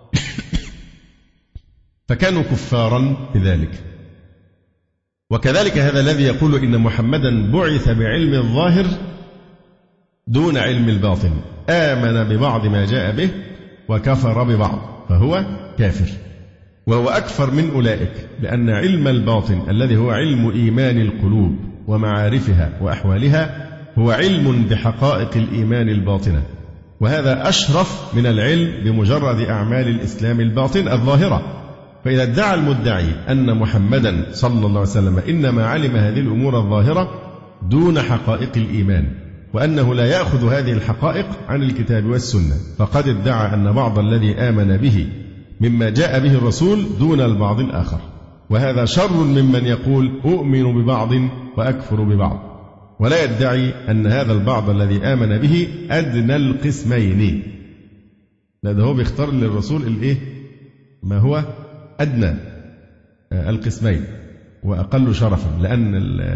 فكانوا كفارا بذلك. وكذلك هذا الذي يقول إن محمدا بعث بعلم الظاهر دون علم الباطن آمن ببعض ما جاء به وكفر ببعض فهو كافر، وهو أكفر من أولئك، لأن علم الباطن الذي هو علم إيمان القلوب ومعارفها وأحوالها هو علم بحقائق الإيمان الباطنة، وهذا أشرف من العلم بمجرد أعمال الإسلام الباطن الظاهرة. فإذا ادعى المدعي أن محمدا صلى الله عليه وسلم إنما علم هذه الأمور الظاهرة دون حقائق الإيمان، وأنه لا يأخذ هذه الحقائق عن الكتاب والسنة، فقد ادعى أن بعض الذي آمن به مما جاء به الرسول دون البعض الآخر، وهذا شر ممن يقول أؤمن ببعض وأكفر ببعض، ولا يدعي أن هذا البعض الذي آمن به أدنى القسمين. لا، ده هو بيختار للرسول الإيه؟ ما هو أدنى القسمين وأقل شرفا، لأن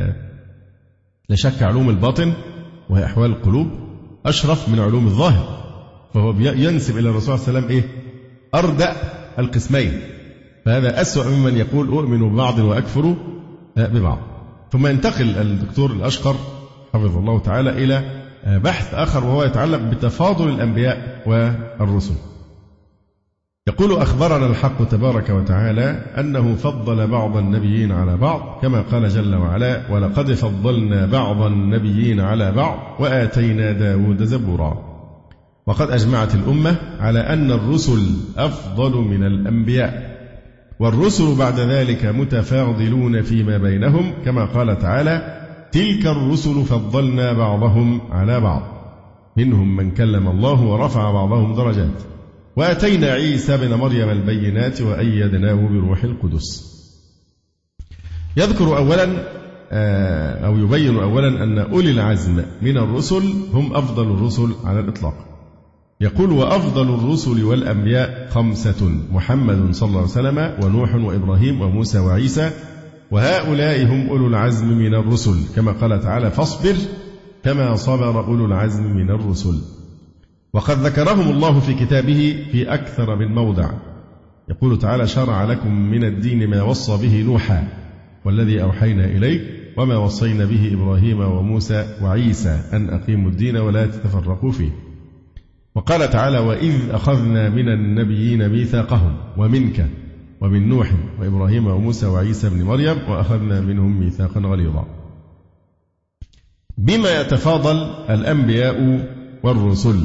لا شك علوم الباطن وهي أحوال القلوب أشرف من علوم الظاهر، فهو ينسب إلى الرسول صلى الله عليه وسلم إيه؟ أردأ القسمين، فهذا أسوأ ممن يقول أؤمن ببعض وأكفر ببعض. ثم ينتقل الدكتور الأشقر حفظه الله تعالى إلى بحث آخر وهو يتعلق بتفاضل الأنبياء والرسل. يقول: أخبرنا الحق تبارك وتعالى أنه فضل بعض النبيين على بعض، كما قال جل وعلا: ولقد فضلنا بعض النبيين على بعض وآتينا داود زبورا. وقد أجمعت الأمة على أن الرسل أفضل من الأنبياء، والرسل بعد ذلك متفاضلون فيما بينهم، كما قال تعالى: تلك الرسل فضلنا بعضهم على بعض، منهم من كلم الله ورفع بعضهم درجات، وآتينا عيسى بن مريم البينات وأيدناه بروح القدس. يذكر أولا أو يبين أولا أن أولي العزم من الرسل هم أفضل الرسل على الإطلاق. يقول: وأفضل الرسل والأنبياء 5: محمد صلى الله عليه وسلم ونوح وإبراهيم وموسى وعيسى، وهؤلاء هم أولو العزم من الرسل، كما قال تعالى: فاصبر كما صبر أولو العزم من الرسل. وقد ذكرهم الله في كتابه في أكثر من موضع. يقول تعالى: شرع لكم من الدين ما وصى به نوحا والذي أوحينا إليك وما وصينا به إبراهيم وموسى وعيسى أن أقيموا الدين ولا تتفرقوا فيه. وقال تعالى: وإذ أخذنا من النبيين ميثاقهم ومنك ومن نوح وإبراهيم وموسى وعيسى بن مريم وأخذنا منهم ميثاقا غليظا. بما يتفاضل الأنبياء والرسل؟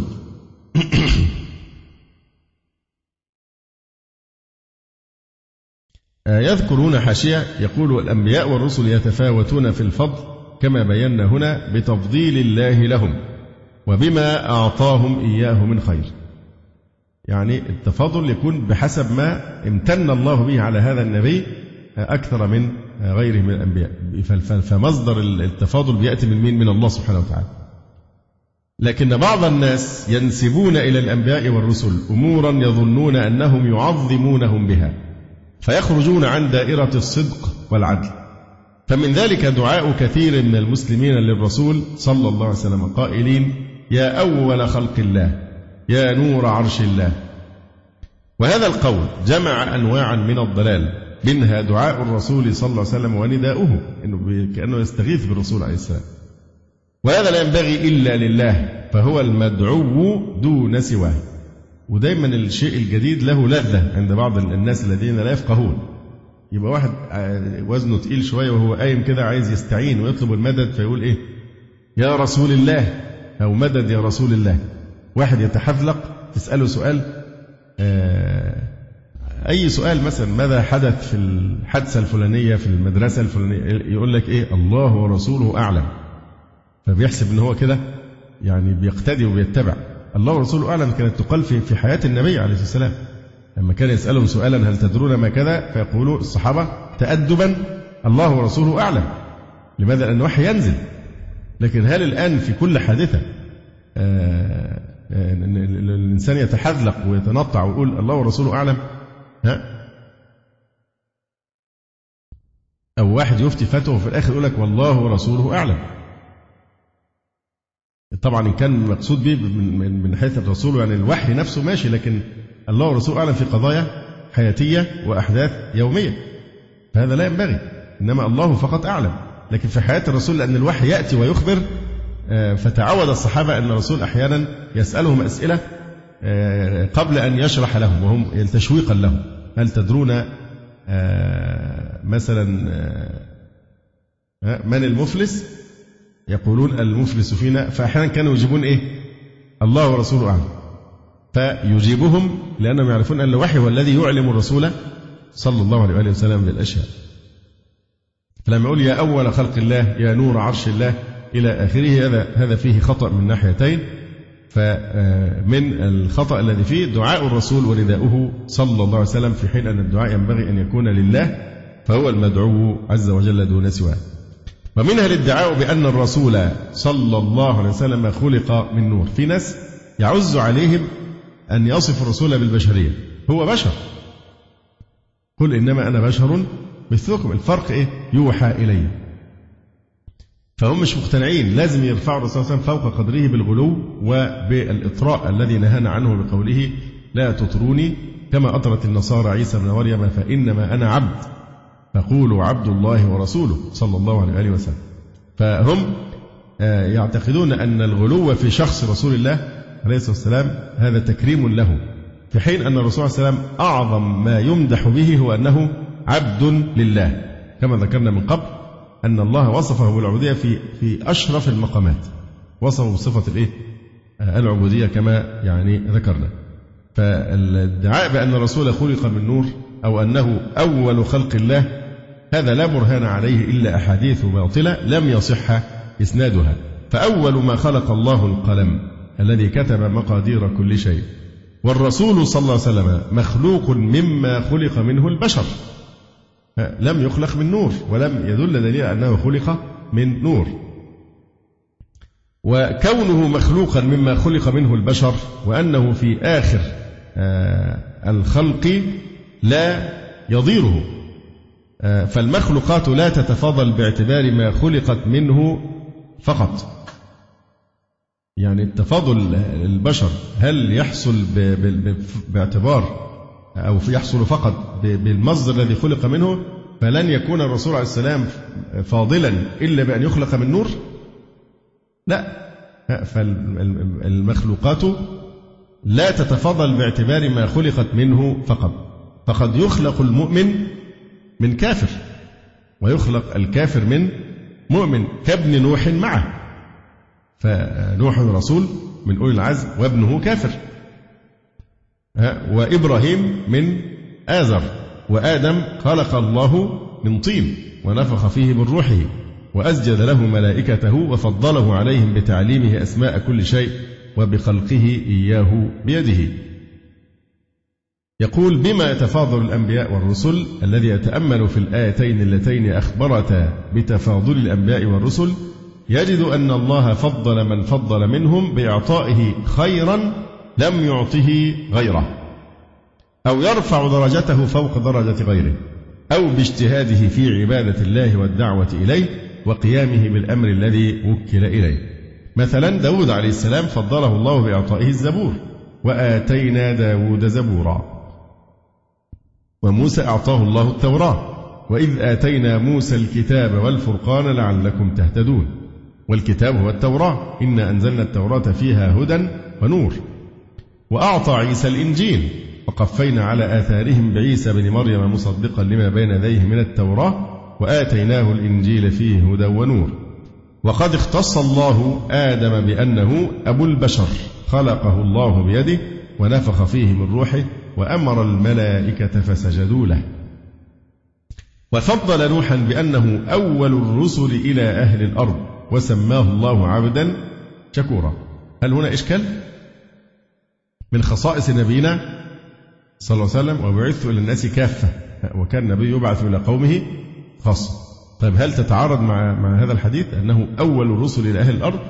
يذكرون حاشية يقول: الأنبياء والرسل يتفاوتون في الفضل كما بينا هنا بتفضيل الله لهم وبما أعطاهم إياه من خير. يعني التفاضل يكون بحسب ما امتن الله به على هذا النبي أكثر من غيره من الأنبياء، فمصدر التفاضل بيأتي من مين؟ من الله سبحانه وتعالى. لكن بعض الناس ينسبون إلى الأنبياء والرسل أمورا يظنون أنهم يعظمونهم بها، فيخرجون عن دائرة الصدق والعدل. فمن ذلك دعاء كثير من المسلمين للرسول صلى الله عليه وسلم قائلين: يا أول خلق الله، يا نور عرش الله. وهذا القول جمع أنواعا من الضلال، منها دعاء الرسول صلى الله عليه وسلم ونداؤه، كأنه يستغيث بالرسول عليه السلام، وهذا لا ينبغي إلا لله، فهو المدعو دون سواه. ودايما الشيء الجديد له لذة عند بعض الناس الذين لا يفقهون. يبقى واحد وزنه تقيل شوية وهو قايم كده عايز يستعين ويطلب المدد، فيقول إيه؟ يا رسول الله، أو مدد يا رسول الله. واحد يتحذلق تسأله سؤال، أي سؤال مثلا: ماذا حدث في الحادثة الفلانية في المدرسة الفلانية؟ يقول لك إيه؟ الله ورسوله أعلم. فبيحسب إن هو كده يعني بيقتدي وبيتبع. الله ورسوله أعلم كانت تقال في حياة النبي عليه السلام، لما كان يسألهم سؤالا: هل تدرون ما كذا؟ فيقولوا الصحابة تأدبا: الله ورسوله أعلم. لماذا؟ لأن الوحي ينزل. لكن هل الآن في كل حادثة الإنسان يتحذلق ويتنطع ويقول الله ورسوله أعلم؟ أو واحد يفتي فتوى وفي الآخر يقول لك والله ورسوله أعلم. طبعا إن كان مقصود به من حيث الرسول يعني الوحي نفسه ماشي، لكن الله ورسوله أعلم في قضايا حياتية وأحداث يومية، فهذا لا ينبغي. إنما الله فقط أعلم. لكن في حياة الرسول لأن الوحي يأتي ويخبر، فتعود الصحابة أن الرسول أحيانا يسألهم أسئلة قبل أن يشرح لهم، وهم تشويقا لهم: هل تدرون مثلا من المفلس؟ يقولون المفلس فينا. فأحيانا كانوا يجيبون إيه؟ الله ورسوله أعلم. فيجيبهم لأنهم يعرفون أن الوحي هو الذي يعلم الرسول صلى الله عليه وآله وسلم بالأشياء. فلما يقول يا أول خلق الله يا نور عرش الله إلى آخره، هذا فيه خطأ من ناحيتين. فمن الخطأ الذي فيه دعاء الرسول ونداؤه صلى الله عليه وسلم، في حين أن الدعاء ينبغي أن يكون لله، فهو المدعو عز وجل دون سواه. ومنها الادعاء بأن الرسول صلى الله عليه وسلم خلق من نور. في ناس يعز عليهم أن يصف الرسول بالبشرية، هو بشر، قل إنما أنا بشر مثلكم، الفرق إيه؟ يوحى إلي. فهم مش مقتنعين، لازم يرفعوا الرسول صلى الله عليه وسلم فوق قدره بالغلو وبالإطراء الذي نهانا عنه بقوله لا تطروني كما أطرت النصارى عيسى بن مريم فإنما أنا عبد فقولوا عبد الله ورسوله صلى الله عليه وآله وسلم. فهم يعتقدون أن الغلو في شخص رسول الله عليه الصلاة والسلام هذا تكريم له، في حين أن الرسول صلى الله عليه وسلم أعظم ما يمدح به هو أنه عبد لله، كما ذكرنا من قبل أن الله وصفه بالعبودية في أشرف المقامات، وصفه بصفة العبودية كما يعني ذكرنا. فالادعاء بأن الرسول خلق من نور أو أنه أول خلق الله هذا لا برهان عليه إلا أحاديث باطلة لم يصح إسنادها. فأول ما خلق الله القلم الذي كتب مقادير كل شيء، والرسول صلى الله عليه وسلم مخلوق مما خلق منه البشر، لم يخلق من نور، ولم يدل دليل أنه خلق من نور. وكونه مخلوقا مما خلق منه البشر وأنه في آخر الخلق لا يضيره. فالمخلوقات لا تتفاضل باعتبار ما خلقت منه فقط. يعني التفاضل البشر هل يحصل باعتبار أو يحصل فقط بالمصدر الذي خلق منه؟ فلن يكون الرسول عليه السلام فاضلا إلا بأن يخلق من نور؟ لا، فالمخلوقات لا تتفاضل باعتبار ما خلقت منه فقط. فقد يخلق المؤمن من كافر ويخلق الكافر من مؤمن كابن نوح معه، فنوح رسول من أولي العزم وابنه كافر، وإبراهيم من آزر، وآدم خلق الله من طين ونفخ فيه من روحه وأسجد له ملائكته وفضله عليهم بتعليمه أسماء كل شيء وبخلقه إياه بيده. يقول بما يتفاضل الأنبياء والرسل الذي يتأمل في الآيتين اللتين أخبرتا بتفاضل الأنبياء والرسل يجد أن الله فضل من فضل منهم بإعطائه خيرا لم يعطه غيره، أو يرفع درجته فوق درجة غيره، أو باجتهاده في عبادة الله والدعوة إليه وقيامه بالأمر الذي وكل إليه. مثلا داود عليه السلام فضله الله بإعطائه الزبور، وآتينا داود زبورا. وموسى أعطاه الله التوراة، وإذ آتينا موسى الكتاب والفرقان لعلكم تهتدون. والكتاب هو التوراة، إنا أنزلنا التوراة فيها هدى ونور. وأعطى عيسى الإنجيل، وقفينا على آثارهم بعيسى بن مريم مصدقا لما بين يديه من التوراة وآتيناه الإنجيل فيه هدى ونور. وقد اختص الله آدم بأنه أبو البشر، خلقه الله بيده ونفخ فيه من روحه وأمر الملائكة فسجدوا له. وفضل نوحا بأنه أول الرسل إلى أهل الأرض وسماه الله عبدا شكورا. هل هنا إشكال؟ من خصائص نبينا صلى الله عليه وسلم وبعث إلى الناس كافة، وكان النبي يبعث إلى قومه خاصة. طيب هل تتعارض مع هذا الحديث أنه أول الرسل إلى أهل الأرض؟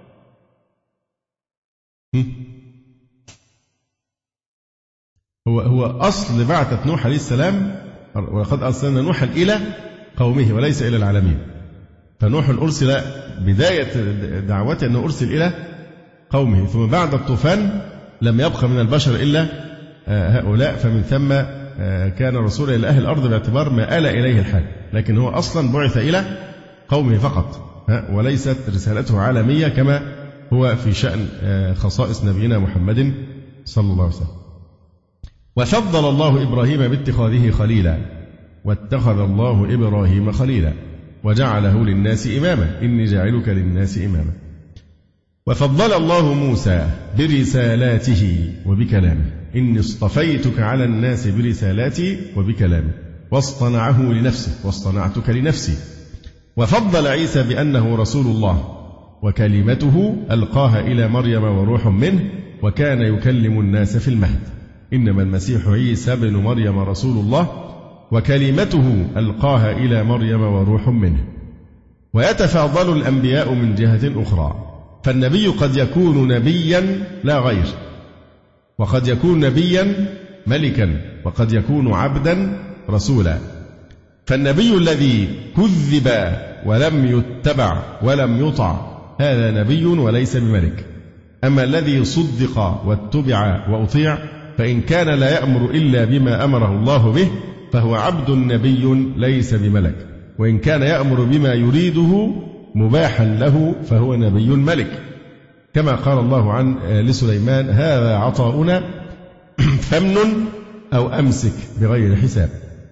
هو أصل بعثة نوح عليه السلام، ولقد أرسلنا نوحا إلى قومه وليس إلى العالمين. فنوح أرسل بداية دعوته أنه أرسل إلى قومه، ثم بعد الطوفان لم يبقى من البشر إلا هؤلاء، فمن ثم كان الرسول إلى أهل الأرض باعتبار ما آل إليه الحال، لكن هو أصلا بعث إلى قومه فقط، وليست رسالته عالمية كما هو في شأن خصائص نبينا محمد صلى الله عليه وسلم. وفضل الله إبراهيم باتخاذه خليلا، واتخذ الله إبراهيم خليلا وجعله للناس إماما، إني جاعلك للناس إماما. وفضل الله موسى برسالاته وبكلامه، إني اصطفيتك على الناس برسالاتي وبكلامه واصطنعه لنفسه واصطنعتك لنفسي. وفضل عيسى بأنه رسول الله وكلمته ألقاها إلى مريم وروح منه وكان يكلم الناس في المهد. إنما المسيح عيسى بن مريم رسول الله وكلمته ألقاها إلى مريم وروح منه. ويتفاضل الأنبياء من جهة أخرى، فالنبي قد يكون نبيا لا غير، وقد يكون نبيا ملكا، وقد يكون عبدا رسولا. فالنبي الذي كذب ولم يتبع ولم يطع هذا نبي وليس بملك. أما الذي صدق واتبع وأطيع فإن كان لا يأمر إلا بما أمره الله به فهو عبد نبي ليس بملك، وإن كان يأمر بما يريده مباحا له فهو نبي ملك، كما قال الله عن لسليمان هذا عطاؤنا فامنن أو أمسك بغير حساب.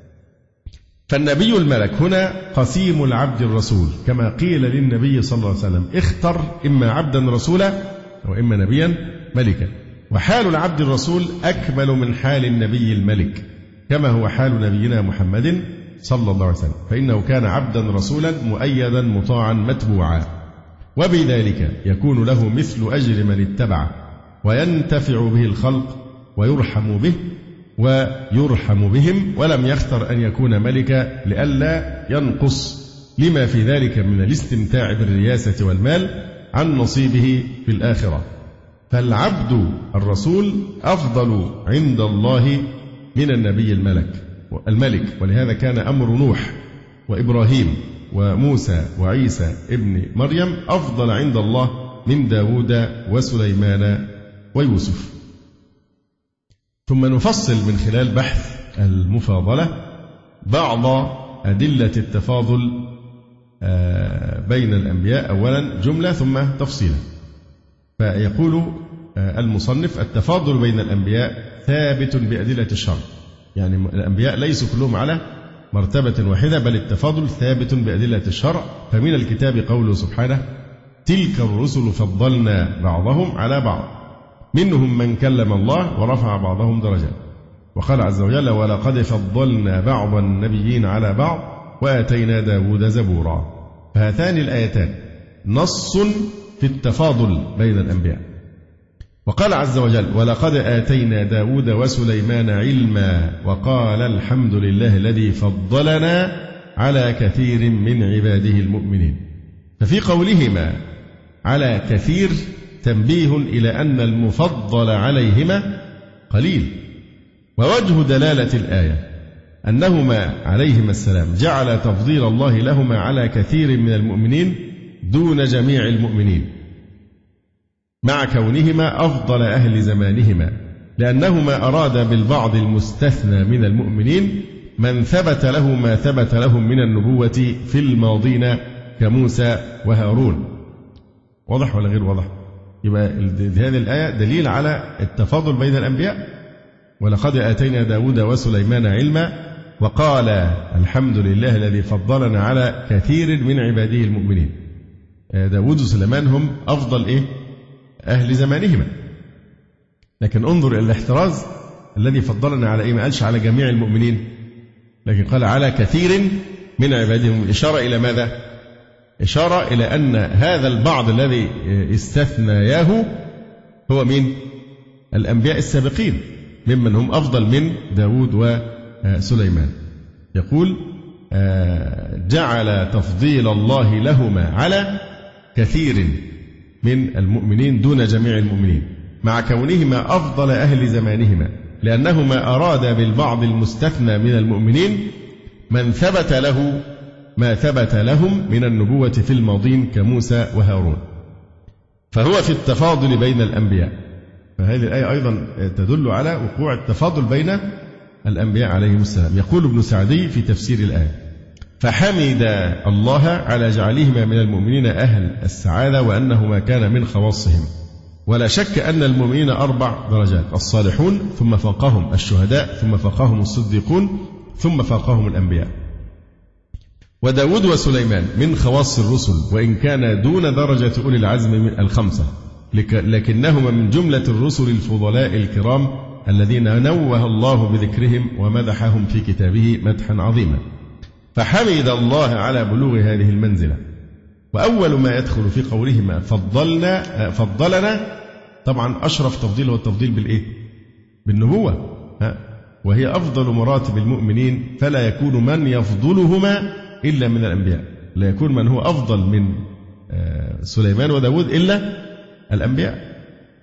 فالنبي الملك هنا قسيم العبد الرسول، كما قيل للنبي صلى الله عليه وسلم اختر إما عبدا رسولا وإما نبيا ملكا. وحال العبد الرسول أكمل من حال النبي الملك، كما هو حال نبينا محمد صلى الله عليه وسلم، فإنه كان عبدا رسولا مؤيدا مطاعا متبوعا، وبذلك يكون له مثل أجر من اتبعه وينتفع به الخلق ويرحم به ويرحم بهم، ولم يختر أن يكون ملكا لئلا ينقص لما في ذلك من الاستمتاع بالرياسة والمال عن نصيبه في الآخرة. فالعبد الرسول أفضل عند الله من النبي الملك، ولهذا كان أمر نوح وإبراهيم وموسى وعيسى ابن مريم أفضل عند الله من داود وسليمان ويوسف. ثم نفصل من خلال بحث المفاضلة بعض أدلة التفاضل بين الأنبياء، أولا جملة ثم تفصيلا. فيقول المصنف التفاضل بين الأنبياء ثابت بأدلة الشرع، يعني الأنبياء ليسوا كلهم على مرتبة واحدة، بل التفاضل ثابت بأدلة الشرع. فمن الكتاب قوله سبحانه تلك الرسل فضلنا بعضهم على بعض منهم من كلم الله ورفع بعضهم درجات. وقال عز وجل ولقد فضلنا بعض النبيين على بعض وآتينا داود زبورا. فهاتان الآيتان نص في التفاضل بين الأنبياء. وقال عز وجل ولقد آتينا داود وسليمان علما وقال الحمد لله الذي فضلنا على كثير من عباده المؤمنين. ففي قولهما على كثير تنبيه إلى أن المفضل عليهما قليل. ووجه دلالة الآية أنهما عليهما السلام جعل تفضيل الله لهما على كثير من المؤمنين دون جميع المؤمنين، مع كونهما أفضل أهل زمانهما، لأنهما أراد بالبعض المستثنى من المؤمنين من ثبت له ما ثبت لهم من النبوة في الماضين كموسى وهارون. واضح ولا غير واضح؟ يبقى هذه الآية دليل على التفاضل بين الأنبياء. ولقد آتينا داود وسليمان علما وقال الحمد لله الذي فضلنا على كثير من عباده المؤمنين. داود وسليمان هم أفضل أهل زمانهما، لكن انظر إلى الاحتراز الذي فضلنا على ما قالش على جميع المؤمنين، لكن قال على كثير من عبادهم. إشارة إلى ماذا؟ إشارة إلى أن هذا البعض الذي استثنياه هو من الأنبياء السابقين ممن هم أفضل من داود وسليمان. يقول جعل تفضيل الله لهما على كثير من المؤمنين دون جميع المؤمنين، مع كونهما أفضل أهل زمانهما، لأنهما أراد بالبعض المستثنى من المؤمنين من ثبت له ما ثبت لهم من النبوة في الماضين كموسى وهارون. فهو في التفاضل بين الأنبياء. فهذه الآية أيضا تدل على وقوع التفاضل بين الأنبياء عليهم السلام. يقول ابن سعدي في تفسير الآية فحمد الله على جعلهما من المؤمنين أهل السعادة وأنهما كان من خواصهم. ولا شك أن المؤمنين 4 درجات: الصالحون ثم فوقهم الشهداء ثم فوقهم الصديقون ثم فوقهم الأنبياء. وداود وسليمان من خواص الرسل، وإن كان دون درجة أولي العزم من 5، لكنهما من جملة الرسل الفضلاء الكرام الذين نوه الله بذكرهم ومدحهم في كتابه مدحا عظيما. فحمد الله على بلوغ هذه المنزلة. وأول ما يدخل في قولهما فضلنا، طبعا أشرف تفضيل هو التفضيل بالإيه؟ بالنبوة، وهي أفضل مراتب المؤمنين، فلا يكون من يفضلهما إلا من الأنبياء، لا يكون من هو أفضل من سليمان وداود إلا الأنبياء.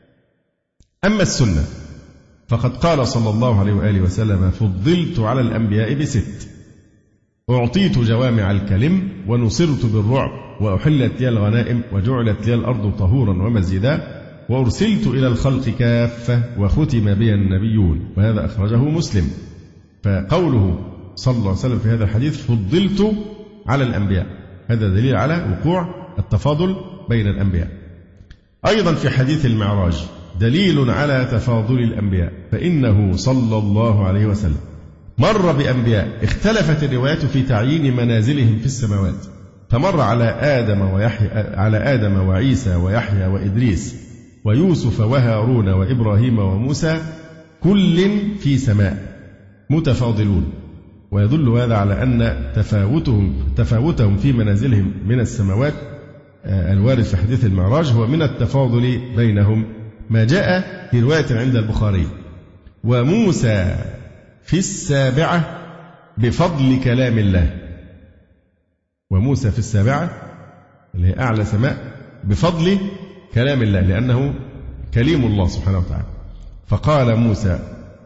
أما السنة فقد قال صلى الله عليه وآله وسلم: فضلت على الأنبياء ب6، أعطيت جوامع الكلم، ونصرت بالرعب، وأحلت لي الغنائم، وجعلت لي الأرض طهورا ومسجدا، وأرسلت إلى الخلق كافة، وختم بي النبيون. وهذا أخرجه مسلم. فقوله صلى الله عليه وسلم في هذا الحديث: فضلت على الأنبياء، هذا دليل على وقوع التفاضل بين الأنبياء. أيضا في حديث المعراج دليل على تفاضل الأنبياء، فإنه صلى الله عليه وسلم مر بأنبياء اختلفت الروايات في تعيين منازلهم في السماوات، فمر على آدم وعيسى ويحيى وإدريس ويوسف وهارون وإبراهيم وموسى، كل في سماء متفاضلون. ويدل هذا على أن تفاوتهم في منازلهم من السماوات الوارد في حديث المعراج هو من التفاضل بينهم، ما جاء في رواية عند البخاري: وموسى في السابعة بفضل كلام الله. وموسى في السابعة اللي هي أعلى سماء بفضل كلام الله، لأنه كليم الله سبحانه وتعالى. فقال موسى: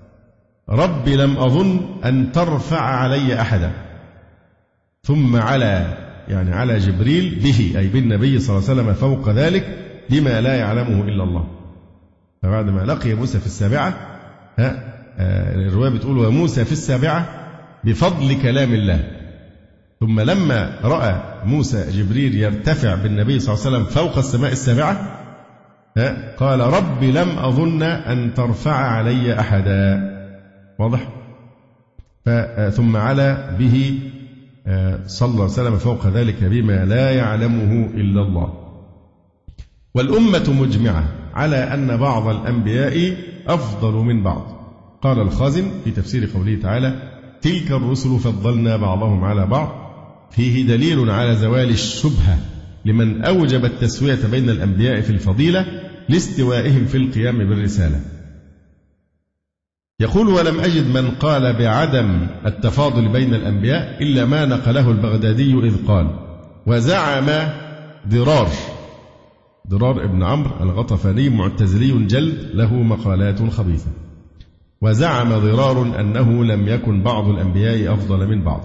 رب لم أظن أن ترفع علي أحدا، ثم على جبريل به، أي بالنبي صلى الله عليه وسلم، فوق ذلك بما لا يعلمه إلا الله. فبعد ما لقي موسى في السابعة، الرواية بتقول: وموسى في السابعة بفضل كلام الله. ثم لما رأى موسى جبريل يرتفع بالنبي صلى الله عليه وسلم فوق السماء السابعة، قال: رب لم أظن أن ترفع علي أحدا. واضح؟ ثم على به صلى الله عليه وسلم فوق ذلك بما لا يعلمه إلا الله. والأمة مجمعة على أن بعض الأنبياء أفضل من بعض. قال الخازن في تفسير قوله تعالى: تلك الرسل فضلنا بعضهم على بعض، فيه دليل على زوال الشبهة لمن أوجب التسوية بين الأنبياء في الفضيلة لاستوائهم في القيام بالرسالة. يقول: ولم أجد من قال بعدم التفاضل بين الأنبياء إلا ما نقله البغدادي، إذ قال: وزعم ضرار ابن عمرو الغطفاني معتزلي جلد له مقالات خبيثة. وزعم ضرار أنه لم يكن بعض الأنبياء أفضل من بعض،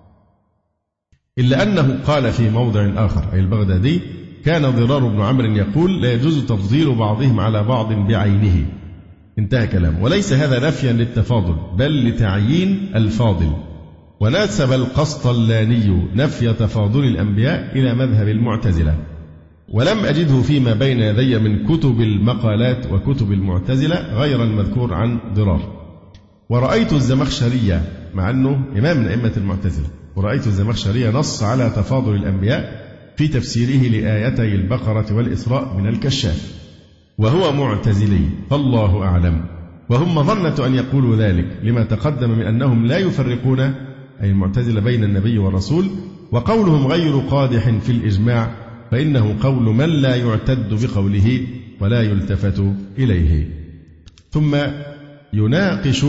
إلا أنه قال في موضع آخر، أي البغدادي: كان ضرار بن عمرو يقول: لا يجوز تفضيل بعضهم على بعض بعينه. انتهى كلام. وليس هذا نفيا للتفاضل، بل لتعيين الفاضل. ونسب القسطلاني نفي تفاضل الأنبياء إلى مذهب المعتزلة، ولم أجده فيما بين يدي من كتب المقالات وكتب المعتزلة غير المذكور عن ضرار. ورأيت الزمخشرية، مع أنه إمام من أئمة المعتزلة، ورأيت الزمخشرية نص على تفاضل الأنبياء في تفسيره لآيتي البقرة والإسراء من الكشاف، وهو معتزلي، فالله أعلم. وهم مظنة أن يقولوا ذلك لما تقدم من أنهم لا يفرقون، أي المعتزلة، بين النبي والرسول. وقولهم غير قادح في الإجماع، فإنه قول من لا يعتد بقوله ولا يلتفت إليه. ثم يناقش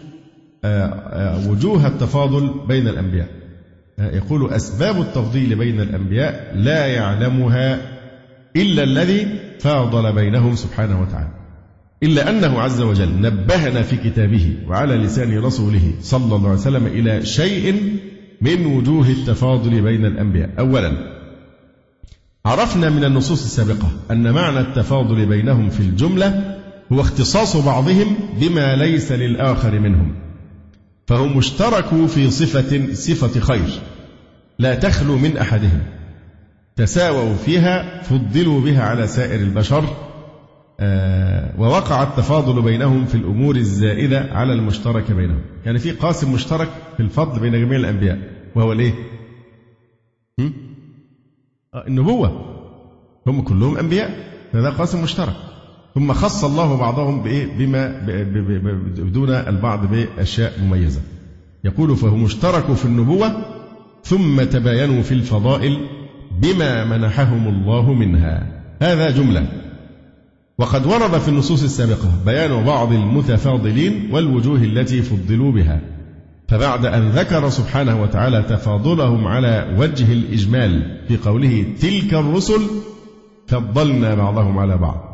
وجوه التفاضل بين الأنبياء. يقول: أسباب التفضيل بين الأنبياء لا يعلمها إلا الذي فاضل بينهم سبحانه وتعالى، إلا أنه عز وجل نبهنا في كتابه وعلى لسان رسوله صلى الله عليه وسلم إلى شيء من وجوه التفاضل بين الأنبياء. أولا، عرفنا من النصوص السابقة أن معنى التفاضل بينهم في الجملة هو اختصاص بعضهم بما ليس للآخر منهم، فهم اشتركوا في صفة خير لا تخلو من أحدهم، تساووا فيها، فضلوا بها على سائر البشر، ووقع التفاضل بينهم في الأمور الزائدة على المشترك بينهم. يعني في قاسم مشترك في الفضل بين جميع الأنبياء، وهو الإيه؟ النبوة. هم كلهم أنبياء، فهذا قاسم مشترك. ثم خص الله بعضهم بما دون البعض بأشياء مميزة. يقول فهم اشتركوا في النبوة ثم تباينوا في الفضائل بما منحهم الله منها. هذا جملة. وقد ورد في النصوص السابقة بيان بعض المتفاضلين والوجوه التي فضلوا بها، فبعد أن ذكر سبحانه وتعالى تفاضلهم على وجه الإجمال في قوله تلك الرسل فضلنا بعضهم على بعض،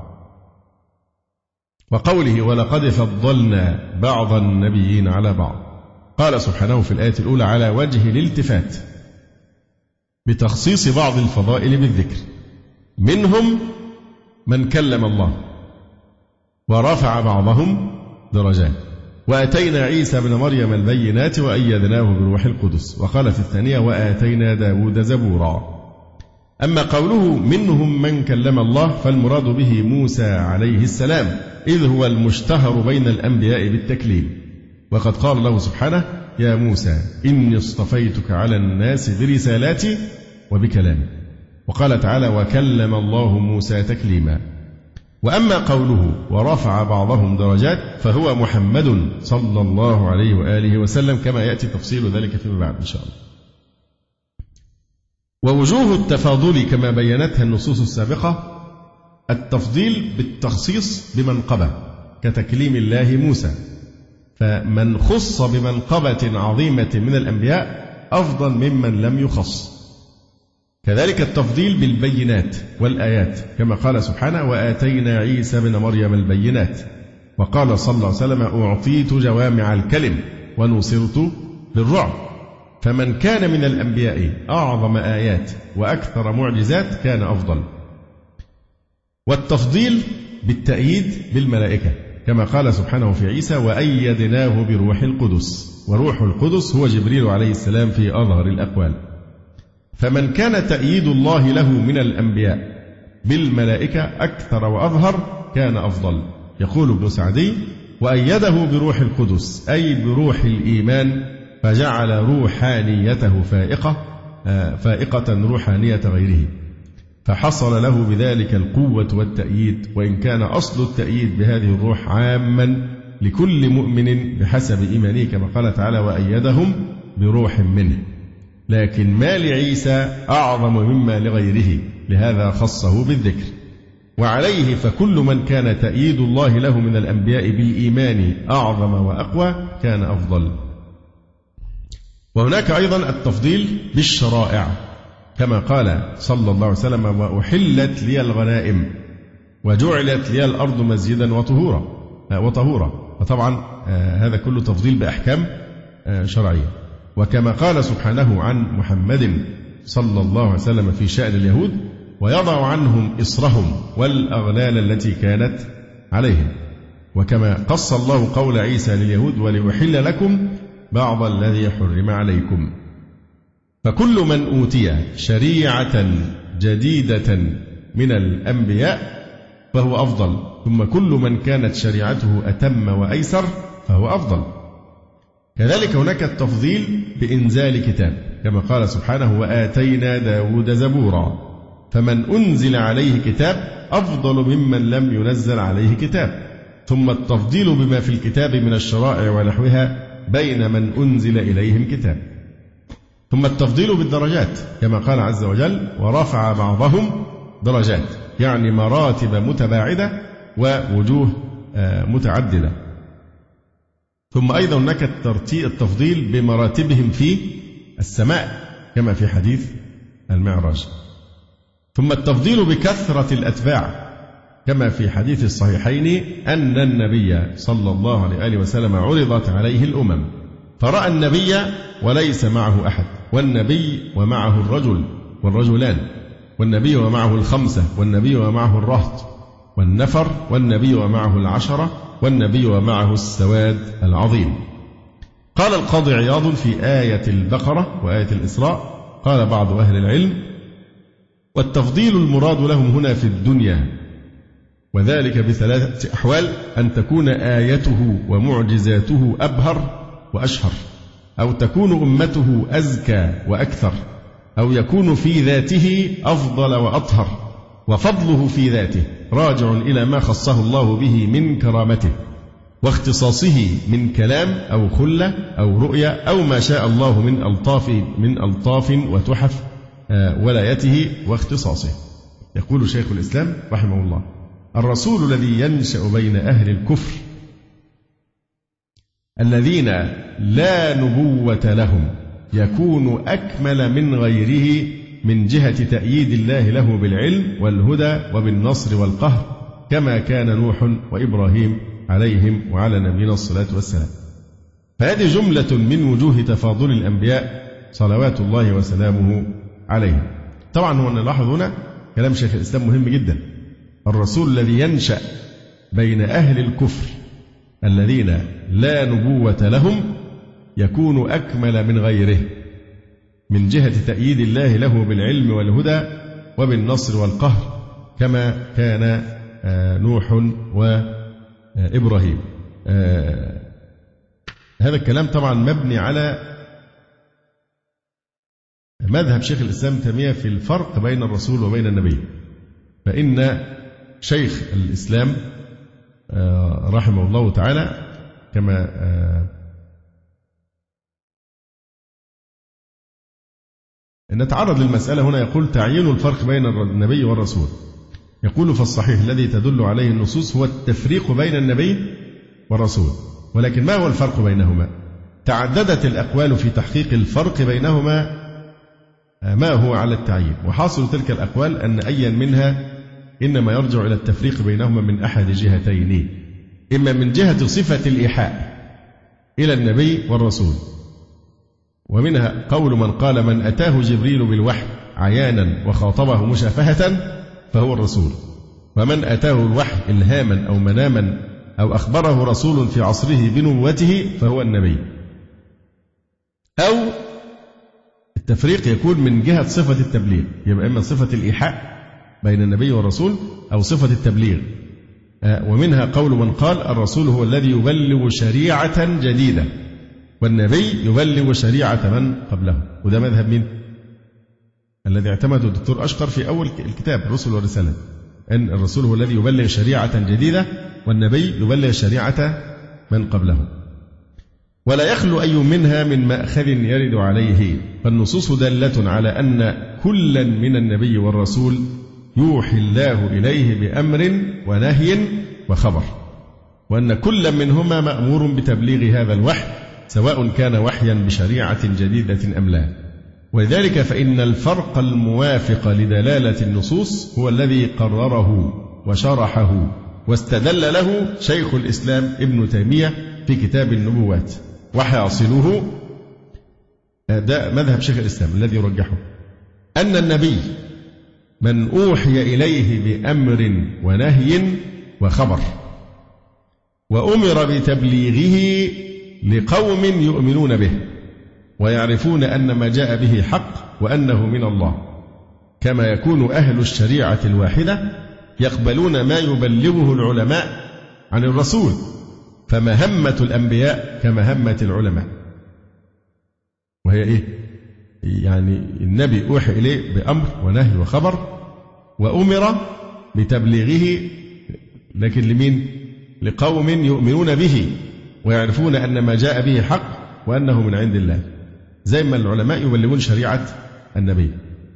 وقوله ولقد فضلنا بعض النبيين على بعض، قال سبحانه في الآية الأولى على وجه الالتفات بتخصيص بعض الفضائل بالذكر، منهم من كلم الله ورفع بعضهم درجات، وآتينا عيسى بن مريم البينات وأيدناه بروح القدس، وقال في الثانية وآتينا داود زبورا. أما قوله منهم من كلم الله فالمراد به موسى عليه السلام، إذ هو المشتهر بين الأنبياء بالتكليم، وقد قال له سبحانه يا موسى إني اصطفيتك على الناس برسالاتي وبكلامي، وقال تعالى وكلم الله موسى تكليما. وأما قوله ورفع بعضهم درجات فهو محمد صلى الله عليه وآله وسلم، كما يأتي تفصيل ذلك فيما بعد إن شاء الله. ووجوه التفاضل كما بينتها النصوص السابقة التفضيل بالتخصيص بمنقبة كتكليم الله موسى، فمن خص بمنقبة عظيمة من الأنبياء أفضل ممن لم يخص. كذلك التفضيل بالبينات والآيات كما قال سبحانه وآتينا عيسى بن مريم البينات، وقال صلى الله عليه وسلم أعطيت جوامع الكلم ونصرت بالرعب، فمن كان من الأنبياء أعظم آيات وأكثر معجزات كان أفضل. والتفضيل بالتأييد بالملائكة كما قال سبحانه في عيسى وأيدناه بروح القدس، وروح القدس هو جبريل عليه السلام في أظهر الأقوال. فمن كان تأييد الله له من الأنبياء بالملائكة أكثر وأظهر كان أفضل. يقول ابن سعدي وأيده بروح القدس أي بروح الإيمان، فجعل روحانيته فائقة روحانية غيره، فحصل له بذلك القوة والتأييد، وإن كان أصل التأييد بهذه الروح عاما لكل مؤمن بحسب إيمانه كما قال تعالى وأيدهم بروح منه، لكن ما لعيسى أعظم مما لغيره، لهذا خصه بالذكر. وعليه فكل من كان تأييد الله له من الأنبياء بالإيمان أعظم وأقوى كان أفضل. وهناك أيضا التفضيل بالشرائع كما قال صلى الله عليه وسلم وأحلت لي الغنائم وجعلت لي الأرض مسجدا وطهورا. وطبعا هذا كله تفضيل بأحكام شرعية. وكما قال سبحانه عن محمد صلى الله عليه وسلم في شأن اليهود ويضع عنهم إصرهم والأغلال التي كانت عليهم، وكما قص الله قول عيسى لليهود وليحل لكم بعض الذي حرم عليكم. فكل من أوتي شريعة جديدة من الأنبياء فهو أفضل، ثم كل من كانت شريعته أتم وأيسر فهو أفضل. كذلك هناك التفضيل بإنزال كتاب كما قال سبحانه وآتينا داود زبورا، فمن أنزل عليه كتاب أفضل ممن لم ينزل عليه كتاب. ثم التفضيل بما في الكتاب من الشرائع ونحوها بين من أنزل إليهم كتاب. ثم التفضيل بالدرجات كما قال عز وجل ورفع بعضهم درجات، يعني مراتب متباعدة ووجوه متعددة. ثم أيضا هناك التفضيل بمراتبهم في السماء كما في حديث المعراج. ثم التفضيل بكثرة الأتباع كما في حديث الصحيحين أن النبي صلى الله عليه وسلم عرضت عليه الأمم فرأى النبي وليس معه أحد، والنبي ومعه الرجل والرجلان، والنبي ومعه الخمسة، والنبي ومعه الرهط والنفر، والنبي ومعه العشرة، والنبي ومعه السواد العظيم. قال القاضي عياض في آية البقرة وآية الإسراء قال بعض أهل العلم والتفضيل المراد لهم هنا في الدنيا، وذلك بثلاثة أحوال: أن تكون آيته ومعجزاته أبهر وأشهر، أو تكون أمته أزكى وأكثر، أو يكون في ذاته أفضل وأطهر، وفضله في ذاته راجع إلى ما خصه الله به من كرامته واختصاصه من كلام أو خلة أو رؤية أو ما شاء الله من ألطاف وتحف ولايته واختصاصه. يقول شيخ الإسلام رحمه الله: الرسول الذي ينشأ بين أهل الكفر الذين لا نبوة لهم يكون أكمل من غيره من جهة تأييد الله له بالعلم والهدى وبالنصر والقهر كما كان نوح وإبراهيم عليهم وعلى نبينا الصلاة والسلام. فهذه جملة من وجوه تفاضل الأنبياء صلوات الله وسلامه عليهم. طبعا هو نلاحظ هنا كلام شيخ الإسلام مهم جدا: الرسول الذي ينشأ بين أهل الكفر الذين لا نبوة لهم يكون أكمل من غيره من جهة تأييد الله له بالعلم والهدى وبالنصر والقهر كما كان نوح وإبراهيم. هذا الكلام طبعا مبني على مذهب شيخ الإسلام تيمية في الفرق بين الرسول وبين النبي. فإن شيخ الإسلام رحمه الله تعالى كما نتعرض للمسألة هنا يقول: تعيين الفرق بين النبي والرسول. يقول: فالصحيح الذي تدل عليه النصوص هو التفريق بين النبي والرسول، ولكن ما هو الفرق بينهما؟ تعددت الأقوال في تحقيق الفرق بينهما ما هو على التعيين، وحاصل تلك الأقوال أن أيا منها إنما يرجع إلى التفريق بينهما من أحد جهتين: إما من جهة صفة الإيحاء إلى النبي والرسول، ومنها قول من قال: من أتاه جبريل بالوحي عيانا وخاطبه مشافهة فهو الرسول، ومن أتاه الوحي إلهاما أو مناما أو أخبره رسول في عصره بنبوته فهو النبي. أو التفريق يكون من جهة صفة التبليغ، يبقى إما صفة الإيحاء بين النبي والرسول أو صفة التبليغ. ومنها قول من قال: الرسول هو الذي يبلغ شريعة جديدة والنبي يبلغ شريعة من قبله. وده مذهب مين؟ الذي اعتمده الدكتور أشقر في أول الكتاب الرسل والرسالة، أن الرسول هو الذي يبلغ شريعة جديدة والنبي يبلغ شريعة من قبله. ولا يخلو أي منها من مأخذ يرد عليه، فالنصوص دالة على أن كلا من النبي والرسول يوحي الله إليه بأمر ونهي وخبر، وأن كلا منهما مأمور بتبليغ هذا الوحي سواء كان وحيا بشريعة جديدة أم لا. ولذلك فإن الفرق الموافق لدلالة النصوص هو الذي قرره وشرحه واستدل له شيخ الإسلام ابن تيمية في كتاب النبوات. وحاصله ده مذهب شيخ الإسلام الذي يرجحه أن النبي من أوحي إليه بأمر ونهي وخبر وأمر بتبليغه لقوم يؤمنون به ويعرفون أن ما جاء به حق وأنه من الله، كما يكون أهل الشريعة الواحدة يقبلون ما يبلغه العلماء عن الرسول، فمهمة الأنبياء كمهمة العلماء. وهي إيه؟ يعني النبي أوحي إليه بأمر ونهي وخبر وأمر بتبليغه، لكن لمين؟ لقوم يؤمنون به ويعرفون أن ما جاء به حق وأنه من عند الله، زي ما العلماء يبلغون شريعة النبي.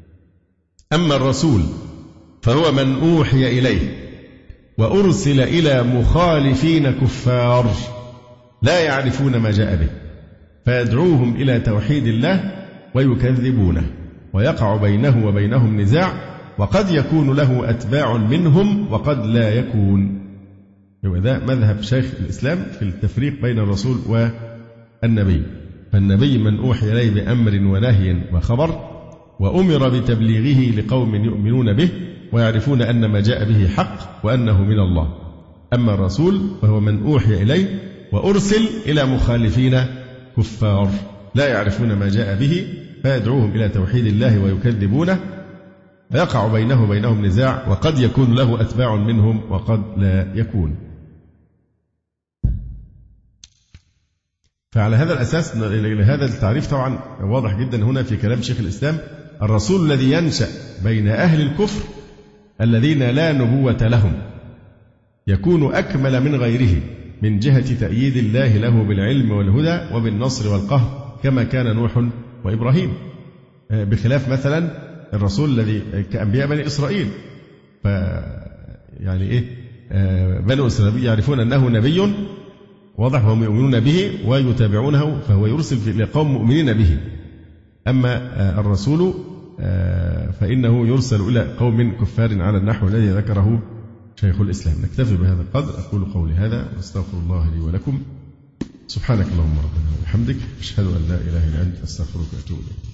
أما الرسول فهو من أوحي إليه وأرسل إلى مخالفين كفار لا يعرفون ما جاء به فيدعوهم إلى توحيد الله ويكذبونه، ويقع بينه وبينهم نزاع، وقد يكون له أتباع منهم وقد لا يكون. يبقى ده مذهب شيخ الإسلام في التفريق بين الرسول والنبي. فالنبي من أوحي إليه بأمر ونهي وخبر وأمر بتبليغه لقوم يؤمنون به ويعرفون أن ما جاء به حق وأنه من الله. أما الرسول فهو من أوحي إليه وأرسل إلى مخالفين كفار لا يعرفون ما جاء به فيدعوهم إلى توحيد الله ويكذبونه، فيقع بينه وبينهم نزاع، وقد يكون له أتباع منهم وقد لا يكون. فعلى هذا الأساس لهذا التعريف طبعا واضح جدا هنا في كلام شيخ الإسلام: الرسول الذي ينشأ بين أهل الكفر الذين لا نبوة لهم يكون أكمل من غيره من جهة تأييد الله له بالعلم والهدى وبالنصر والقهر كما كان نوح وإبراهيم، بخلاف مثلا الرسول الذي كأنبياء بني إسرائيل. يعني إيه؟ بنو إسرائيل يعرفون أنه نبي واضح وهم يؤمنون به ويتابعونه، فهو يرسل لقوم مؤمنين به. أما الرسول فإنه يرسل إلى قوم كفار على النحو الذي ذكره شيخ الإسلام. نكتفي بهذا القدر. أقول قولي هذا واستغفر الله لي ولكم. سبحانك اللهم ربنا وبحمدك، أشهد أن لا إله إلا أنت، أستغفرك وأتوب إليك.